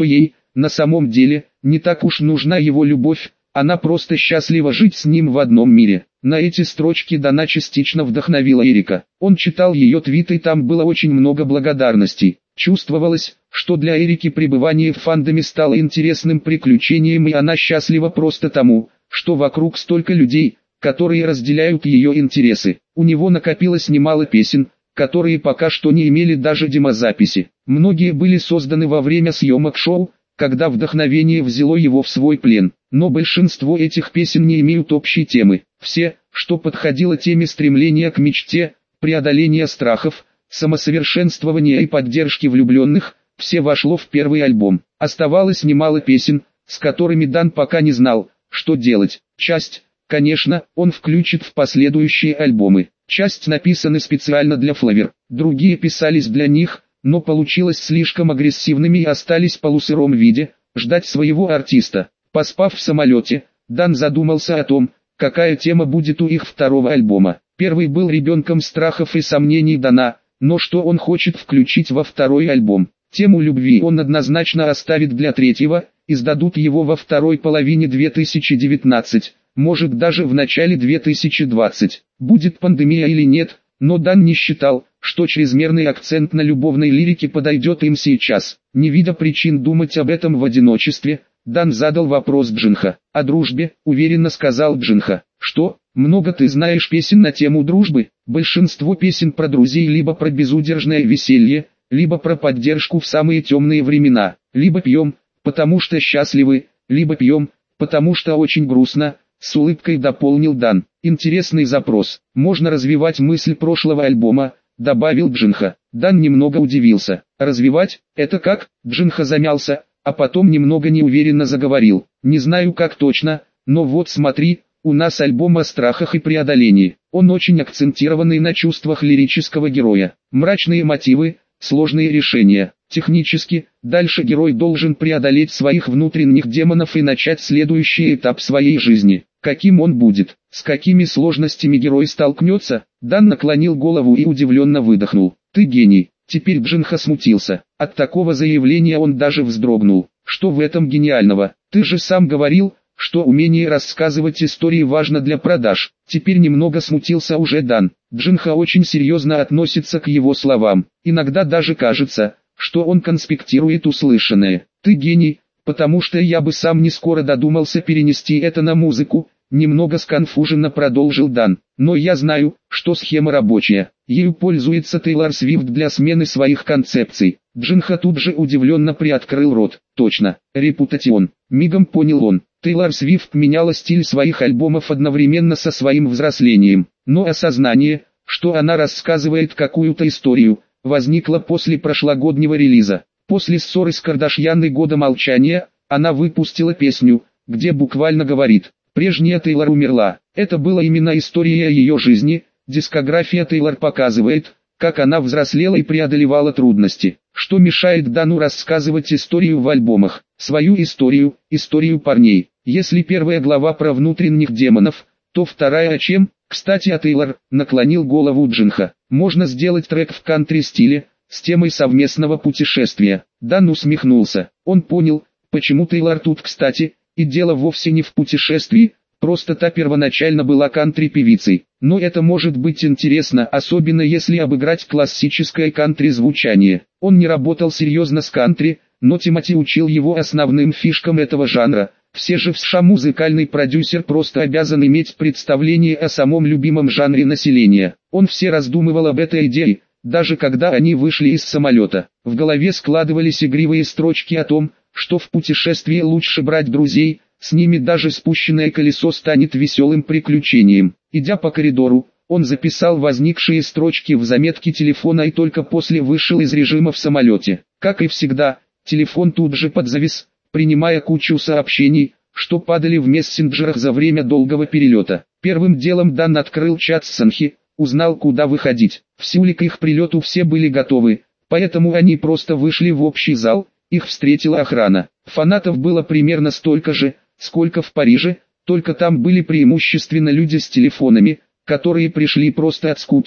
на самом деле, не так уж нужна его любовь, она просто счастлива жить с ним в одном мире. На эти строчки Дана частично вдохновила Эрика. Он читал ее твиты, и там было очень много благодарностей. Чувствовалось, что для Эрики пребывание в фандоме стало интересным приключением, и она счастлива просто тому, что вокруг столько людей, которые разделяют ее интересы. У него накопилось немало песен, которые пока что не имели даже демозаписи. Многие были созданы во время съемок шоу, когда вдохновение взяло его в свой плен. Но большинство этих песен не имеют общей темы. Все, что подходило теме стремления к мечте, преодоления страхов, самосовершенствования и поддержки влюбленных, все вошло в первый альбом. Оставалось немало песен, с которыми Дан пока не знал, что делать. Часть, конечно, он включит в последующие альбомы. Часть написаны специально для Флавер, другие писались для них, но получилось слишком агрессивными и остались в полусыром виде, ждать своего артиста. Поспав в самолете, Дан задумался о том, какая тема будет у их второго альбома. Первый был ребенком страхов и сомнений Дана, но что он хочет включить во второй альбом? Тему любви он однозначно оставит для третьего, издадут его во второй половине две тысячи девятнадцатого, может даже в начале две тысячи двадцатого. Будет пандемия или нет, но Дан не считал, что чрезмерный акцент на любовной лирике подойдет им сейчас. Не видя причин думать об этом в одиночестве, Дан задал вопрос Джинха. «О дружбе», — уверенно сказал Джинха. «Что, много ты знаешь песен на тему дружбы?» Большинство песен про друзей либо про безудержное веселье, либо про поддержку в самые темные времена. Либо пьем, потому что счастливы, либо пьем, потому что очень грустно, с улыбкой дополнил Дан. Интересный запрос. Можно развивать мысль прошлого альбома, добавил Джинха. Дан немного удивился. Развивать? Это как? Джинха замялся, а потом немного неуверенно заговорил. Не знаю как точно, но вот смотри, у нас альбом о страхах и преодолении. Он очень акцентированный на чувствах лирического героя. Мрачные мотивы, сложные решения. Технически, дальше герой должен преодолеть своих внутренних демонов и начать следующий этап своей жизни. Каким он будет, с какими сложностями герой столкнется? Дан наклонил голову и удивленно выдохнул. Ты гений. Теперь Джинха смутился. От такого заявления он даже вздрогнул. Что в этом гениального? Ты же сам говорил, что умение рассказывать истории важно для продаж. Теперь немного смутился уже Дан. Джинха очень серьезно относится к его словам. Иногда даже кажется, что он конспектирует услышанное. Ты гений, потому что я бы сам не скоро додумался перенести это на музыку, немного сконфуженно продолжил Дан. Но я знаю, что схема рабочая. Ею пользуется Тейлор Свифт для смены своих концепций. Джинха тут же удивленно приоткрыл рот. Точно, репутацион. Мигом понял он. Тейлор Свифт меняла стиль своих альбомов одновременно со своим взрослением. Но осознание, что она рассказывает какую-то историю, возникло после прошлогоднего релиза. После ссоры с Кардашьян и года молчания, она выпустила песню, где буквально говорит: «Прежняя Тейлор умерла». Это была именно история ее жизни. Дискография Тейлор показывает, как она взрослела и преодолевала трудности. Что мешает Дану рассказывать историю в альбомах? Свою историю, историю парней. Если первая глава про внутренних демонов, то вторая о чем? Кстати, о Тейлор, наклонил голову Джинха. Можно сделать трек в кантри-стиле, с темой совместного путешествия. Дан усмехнулся. Он понял, почему Тейлор тут кстати, и дело вовсе не в путешествии, просто та первоначально была кантри-певицей. Но это может быть интересно, особенно если обыграть классическое кантри-звучание. Он не работал серьезно с кантри, но Тимоти учил его основным фишкам этого жанра. Все же в США музыкальный продюсер просто обязан иметь представление о самом любимом жанре населения. Он все раздумывал об этой идее, даже когда они вышли из самолета. В голове складывались игривые строчки о том, что в путешествии лучше брать друзей, с ними даже спущенное колесо станет веселым приключением. Идя по коридору, он записал возникшие строчки в заметке телефона и только после вышел из режима в самолете. Как и всегда, телефон тут же подзавис, принимая кучу сообщений, что падали в мессенджерах за время долгого перелета. Первым делом Дан открыл чат с Санхи, узнал, куда выходить. В Сеуле к их прилету все были готовы, поэтому они просто вышли в общий зал, их встретила охрана. Фанатов было примерно столько же, сколько в Париже, только там были преимущественно люди с телефонами, которые пришли просто от скуки,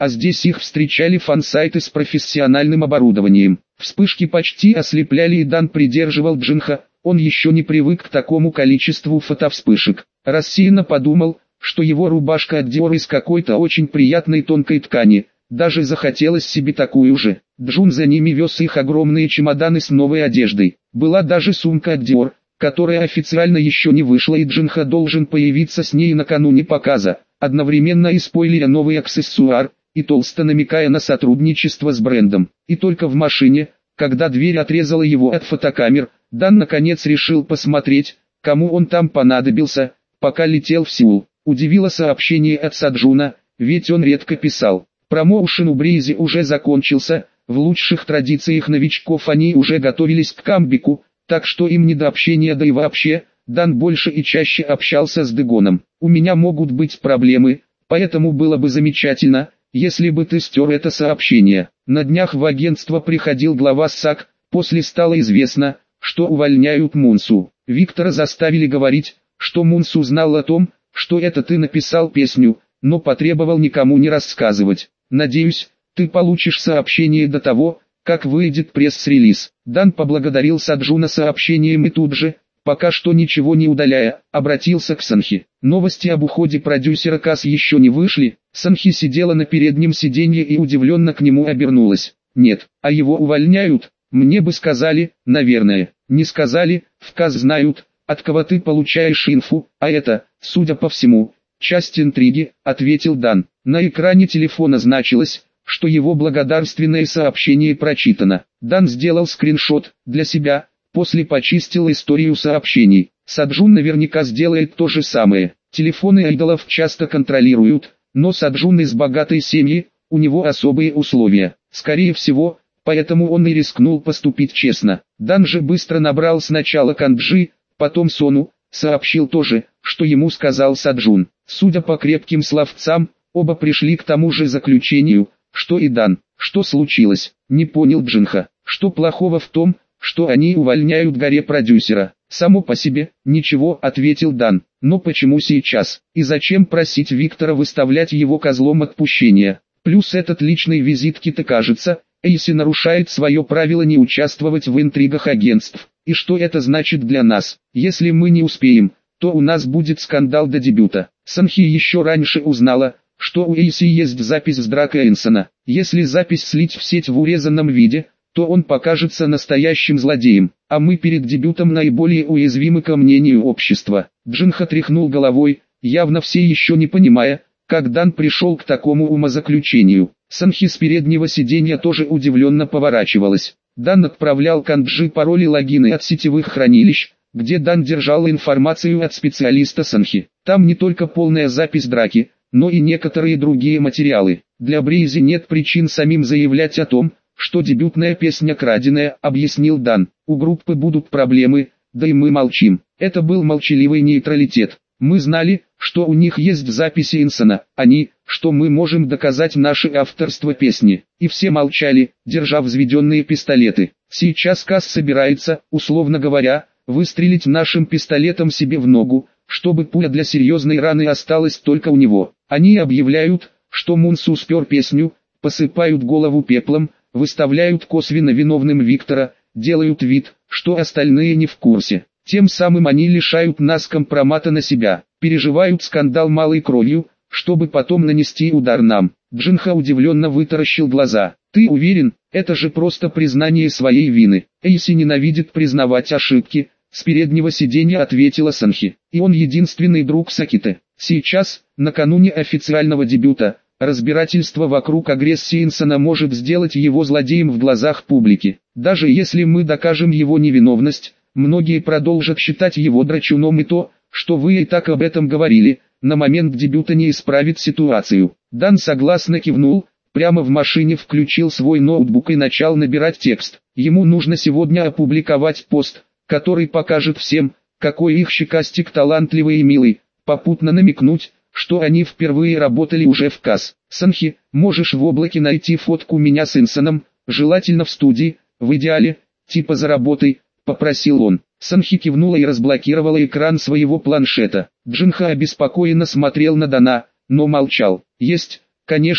а здесь их встречали фан-сайты с профессиональным оборудованием. Вспышки почти ослепляли, и Дан придерживал Джинха, он еще не привык к такому количеству фотовспышек. Рассеянно подумал, что его рубашка от Dior из какой-то очень приятной тонкой ткани, даже захотелось себе такую же. Джун за ними вез их огромные чемоданы с новой одеждой. Была даже сумка от Dior, которая официально еще не вышла, и Джинха должен появиться с ней накануне показа, одновременно и спойлеря новый аксессуар, и толсто намекая на сотрудничество с брендом. И только в машине, когда дверь отрезала его от фотокамер, Дан наконец решил посмотреть, кому он там понадобился, пока летел в Сеул. Удивило сообщение от Саджуна, ведь он редко писал. Промоушен у Брейзи уже закончился, в лучших традициях новичков они уже готовились к камбэку, так что им не до общения, да и вообще, Дан больше и чаще общался с Дэгоном. «У меня могут быть проблемы, поэтому было бы замечательно, если бы ты стер это сообщение». На днях в агентство приходил глава САК, после стало известно, что увольняют Мунсу. Виктора заставили говорить, что Мунсу знал о том, что это ты написал песню, но потребовал никому не рассказывать. «Надеюсь, ты получишь сообщение до того, как выйдет пресс-релиз». Дан поблагодарил Саджуна сообщением и тут же, пока что ничего не удаляя, обратился к Санхи. Новости об уходе продюсера Кас еще не вышли. Санхи сидела на переднем сиденье и удивленно к нему обернулась. «Нет, а его увольняют? Мне бы сказали, наверное». «Не сказали, в Кас знают, от кого ты получаешь инфу, а это, судя по всему, часть интриги», — ответил Дан. На экране телефона значилось, что его благодарственное сообщение прочитано. Дан сделал скриншот для себя, после почистил историю сообщений. Саджун наверняка сделает то же самое. Телефоны айдолов часто контролируют, но Саджун из богатой семьи, у него особые условия. Скорее всего, поэтому он и рискнул поступить честно. Дан же быстро набрал сначала Канджи, потом Сону, сообщил то же, что ему сказал Саджун. Судя по крепким словцам, оба пришли к тому же заключению, что и Дан. «Что случилось?» — не понял Джинха. «Что плохого в том, что они увольняют горе-продюсера?» «Само по себе, ничего», — ответил Дан. «Но почему сейчас? И зачем просить Виктора выставлять его козлом отпущения? Плюс этот личный визит Кита, кажется, Эйси нарушает свое правило не участвовать в интригах агентств. И что это значит для нас? Если мы не успеем, то у нас будет скандал до дебюта». Санхи еще раньше узнала, что у Эйси есть запись с Драко Энсона. Если запись слить в сеть в урезанном виде, то он покажется настоящим злодеем, а мы перед дебютом наиболее уязвимы ко мнению общества. Джинха тряхнул головой, явно все еще не понимая, как Дан пришел к такому умозаключению. Санхи с переднего сиденья тоже удивленно поворачивалась. Дан отправлял Канджи пароли логины от сетевых хранилищ, где Дан держал информацию от специалиста Санхи. Там не только полная запись драки, но и некоторые другие материалы. Для Брейзи нет причин самим заявлять о том, что дебютная песня краденая, объяснил Дан. У группы будут проблемы, да и мы молчим. Это был молчаливый нейтралитет. Мы знали, что у них есть записи Энсона, они, что мы можем доказать наше авторство песни. И все молчали, держа взведенные пистолеты. Сейчас Кас собирается, условно говоря, выстрелить нашим пистолетом себе в ногу, чтобы пуля для серьезной раны осталась только у него. Они объявляют, что Мунсу спер песню, посыпают голову пеплом, выставляют косвенно виновным Виктора, делают вид, что остальные не в курсе. Тем самым они лишают нас компромата на себя, переживают скандал малой кровью, чтобы потом нанести удар нам. Джинха удивленно вытаращил глаза. «Ты уверен, это же просто признание своей вины. Эйси ненавидит признавать ошибки», — с переднего сиденья ответила Санхи. «И он единственный друг Сакиты. Сейчас, накануне официального дебюта, разбирательство вокруг агрессии Энсона может сделать его злодеем в глазах публики. Даже если мы докажем его невиновность, многие продолжат считать его драчуном, и то, что вы и так об этом говорили, на момент дебюта не исправит ситуацию». Дан согласно кивнул, прямо в машине включил свой ноутбук и начал набирать текст. Ему нужно сегодня опубликовать пост, который покажет всем, какой их щекастик талантливый и милый, попутно намекнуть, что они впервые работали уже в Кас. «Санхи, можешь в облаке найти фотку меня с Энсоном, желательно в студии, в идеале, типа за работой», — попросил он. Санхи кивнула и разблокировала экран своего планшета. Джинха обеспокоенно смотрел на Дана, но молчал. «Есть, конечно,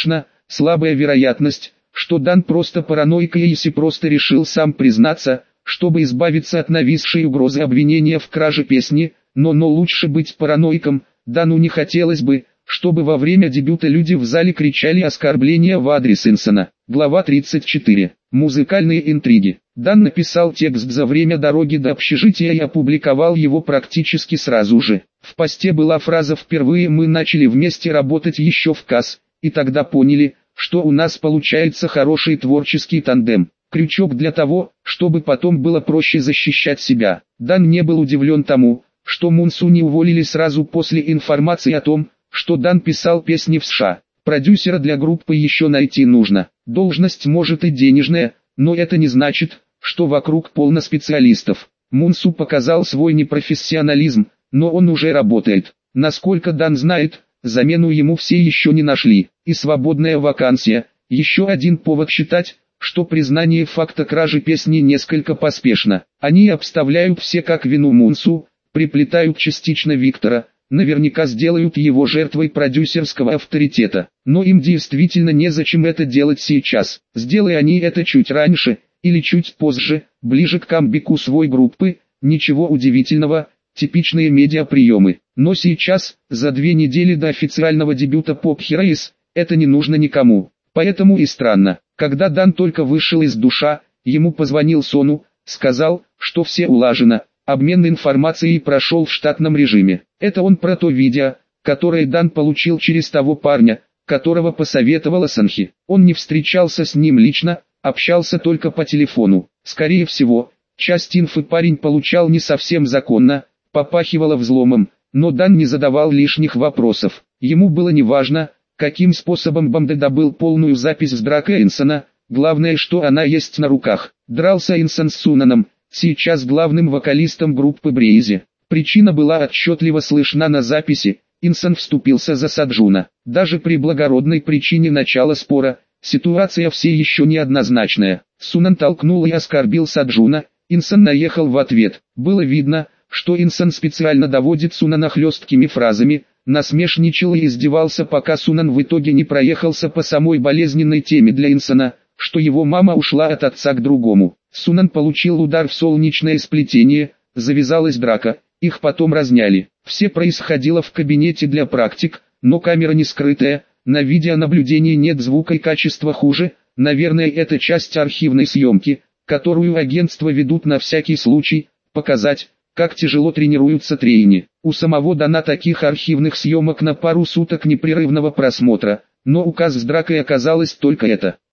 слабая вероятность, что Дан просто параноик и если просто решил сам признаться, чтобы избавиться от нависшей угрозы обвинения в краже песни, но но лучше быть параноиком. Дану не хотелось бы, чтобы во время дебюта люди в зале кричали оскорбления в адрес Инсона. Глава тридцать четыре. Музыкальные интриги. Дан написал текст за время дороги до общежития и опубликовал его практически сразу же. В посте была фраза «Впервые мы начали вместе работать еще в КАС, и тогда поняли, что у нас получается хороший творческий тандем». Крючок для того, чтобы потом было проще защищать себя. Дан не был удивлен тому, что Мунсу не уволили сразу после информации о том, что Дан писал песни в США. Продюсера для группы еще найти нужно. Должность может и денежная, но это не значит, что вокруг полно специалистов. Мунсу показал свой непрофессионализм, но он уже работает. Насколько Дан знает, замену ему все еще не нашли. И свободная вакансия – еще один повод считать, что признание факта кражи песни несколько поспешно. Они обставляют все как вину Мунсу, приплетают частично Виктора, наверняка сделают его жертвой продюсерского авторитета. Но им действительно незачем это делать сейчас. Сделай они это чуть раньше, или чуть позже, ближе к камбэку своей группы, ничего удивительного, типичные медиаприемы. Но сейчас, за две недели до официального дебюта Pop Heroes, это не нужно никому. Поэтому и странно, когда Дан только вышел из душа, ему позвонил Сону, сказал, что все улажено. Обмен информацией прошел в штатном режиме. Это он про то видео, которое Дан получил через того парня, которого посоветовала Санхи. Он не встречался с ним лично, общался только по телефону. Скорее всего, часть инфы парень получал не совсем законно, попахивало взломом, но Дан не задавал лишних вопросов. Ему было неважно, каким способом Бамде добыл полную запись с дракой Инсона, главное, что она есть на руках. Дрался Инсон с Сунаном, сейчас главным вокалистом группы Брейзи. Причина была отчетливо слышна на записи, Инсон вступился за Саджуна. Даже при благородной причине начала спора, ситуация все еще неоднозначная. Сунан толкнул и оскорбил Саджуна, Инсон наехал в ответ. Было видно, что Инсон специально доводит Сунана хлесткими фразами, насмешничал и издевался, пока Сунан в итоге не проехался по самой болезненной теме для Инсона, что его мама ушла от отца к другому. Сунан получил удар в солнечное сплетение, завязалась драка, их потом разняли. Все происходило в кабинете для практик, но камера не скрытая, на видеонаблюдении нет звука и качество хуже, наверное это часть архивной съемки, которую агентства ведут на всякий случай, показать, как тяжело тренируются трейни. У самого Дана таких архивных съемок на пару суток непрерывного просмотра, но указ с дракой оказалось только это.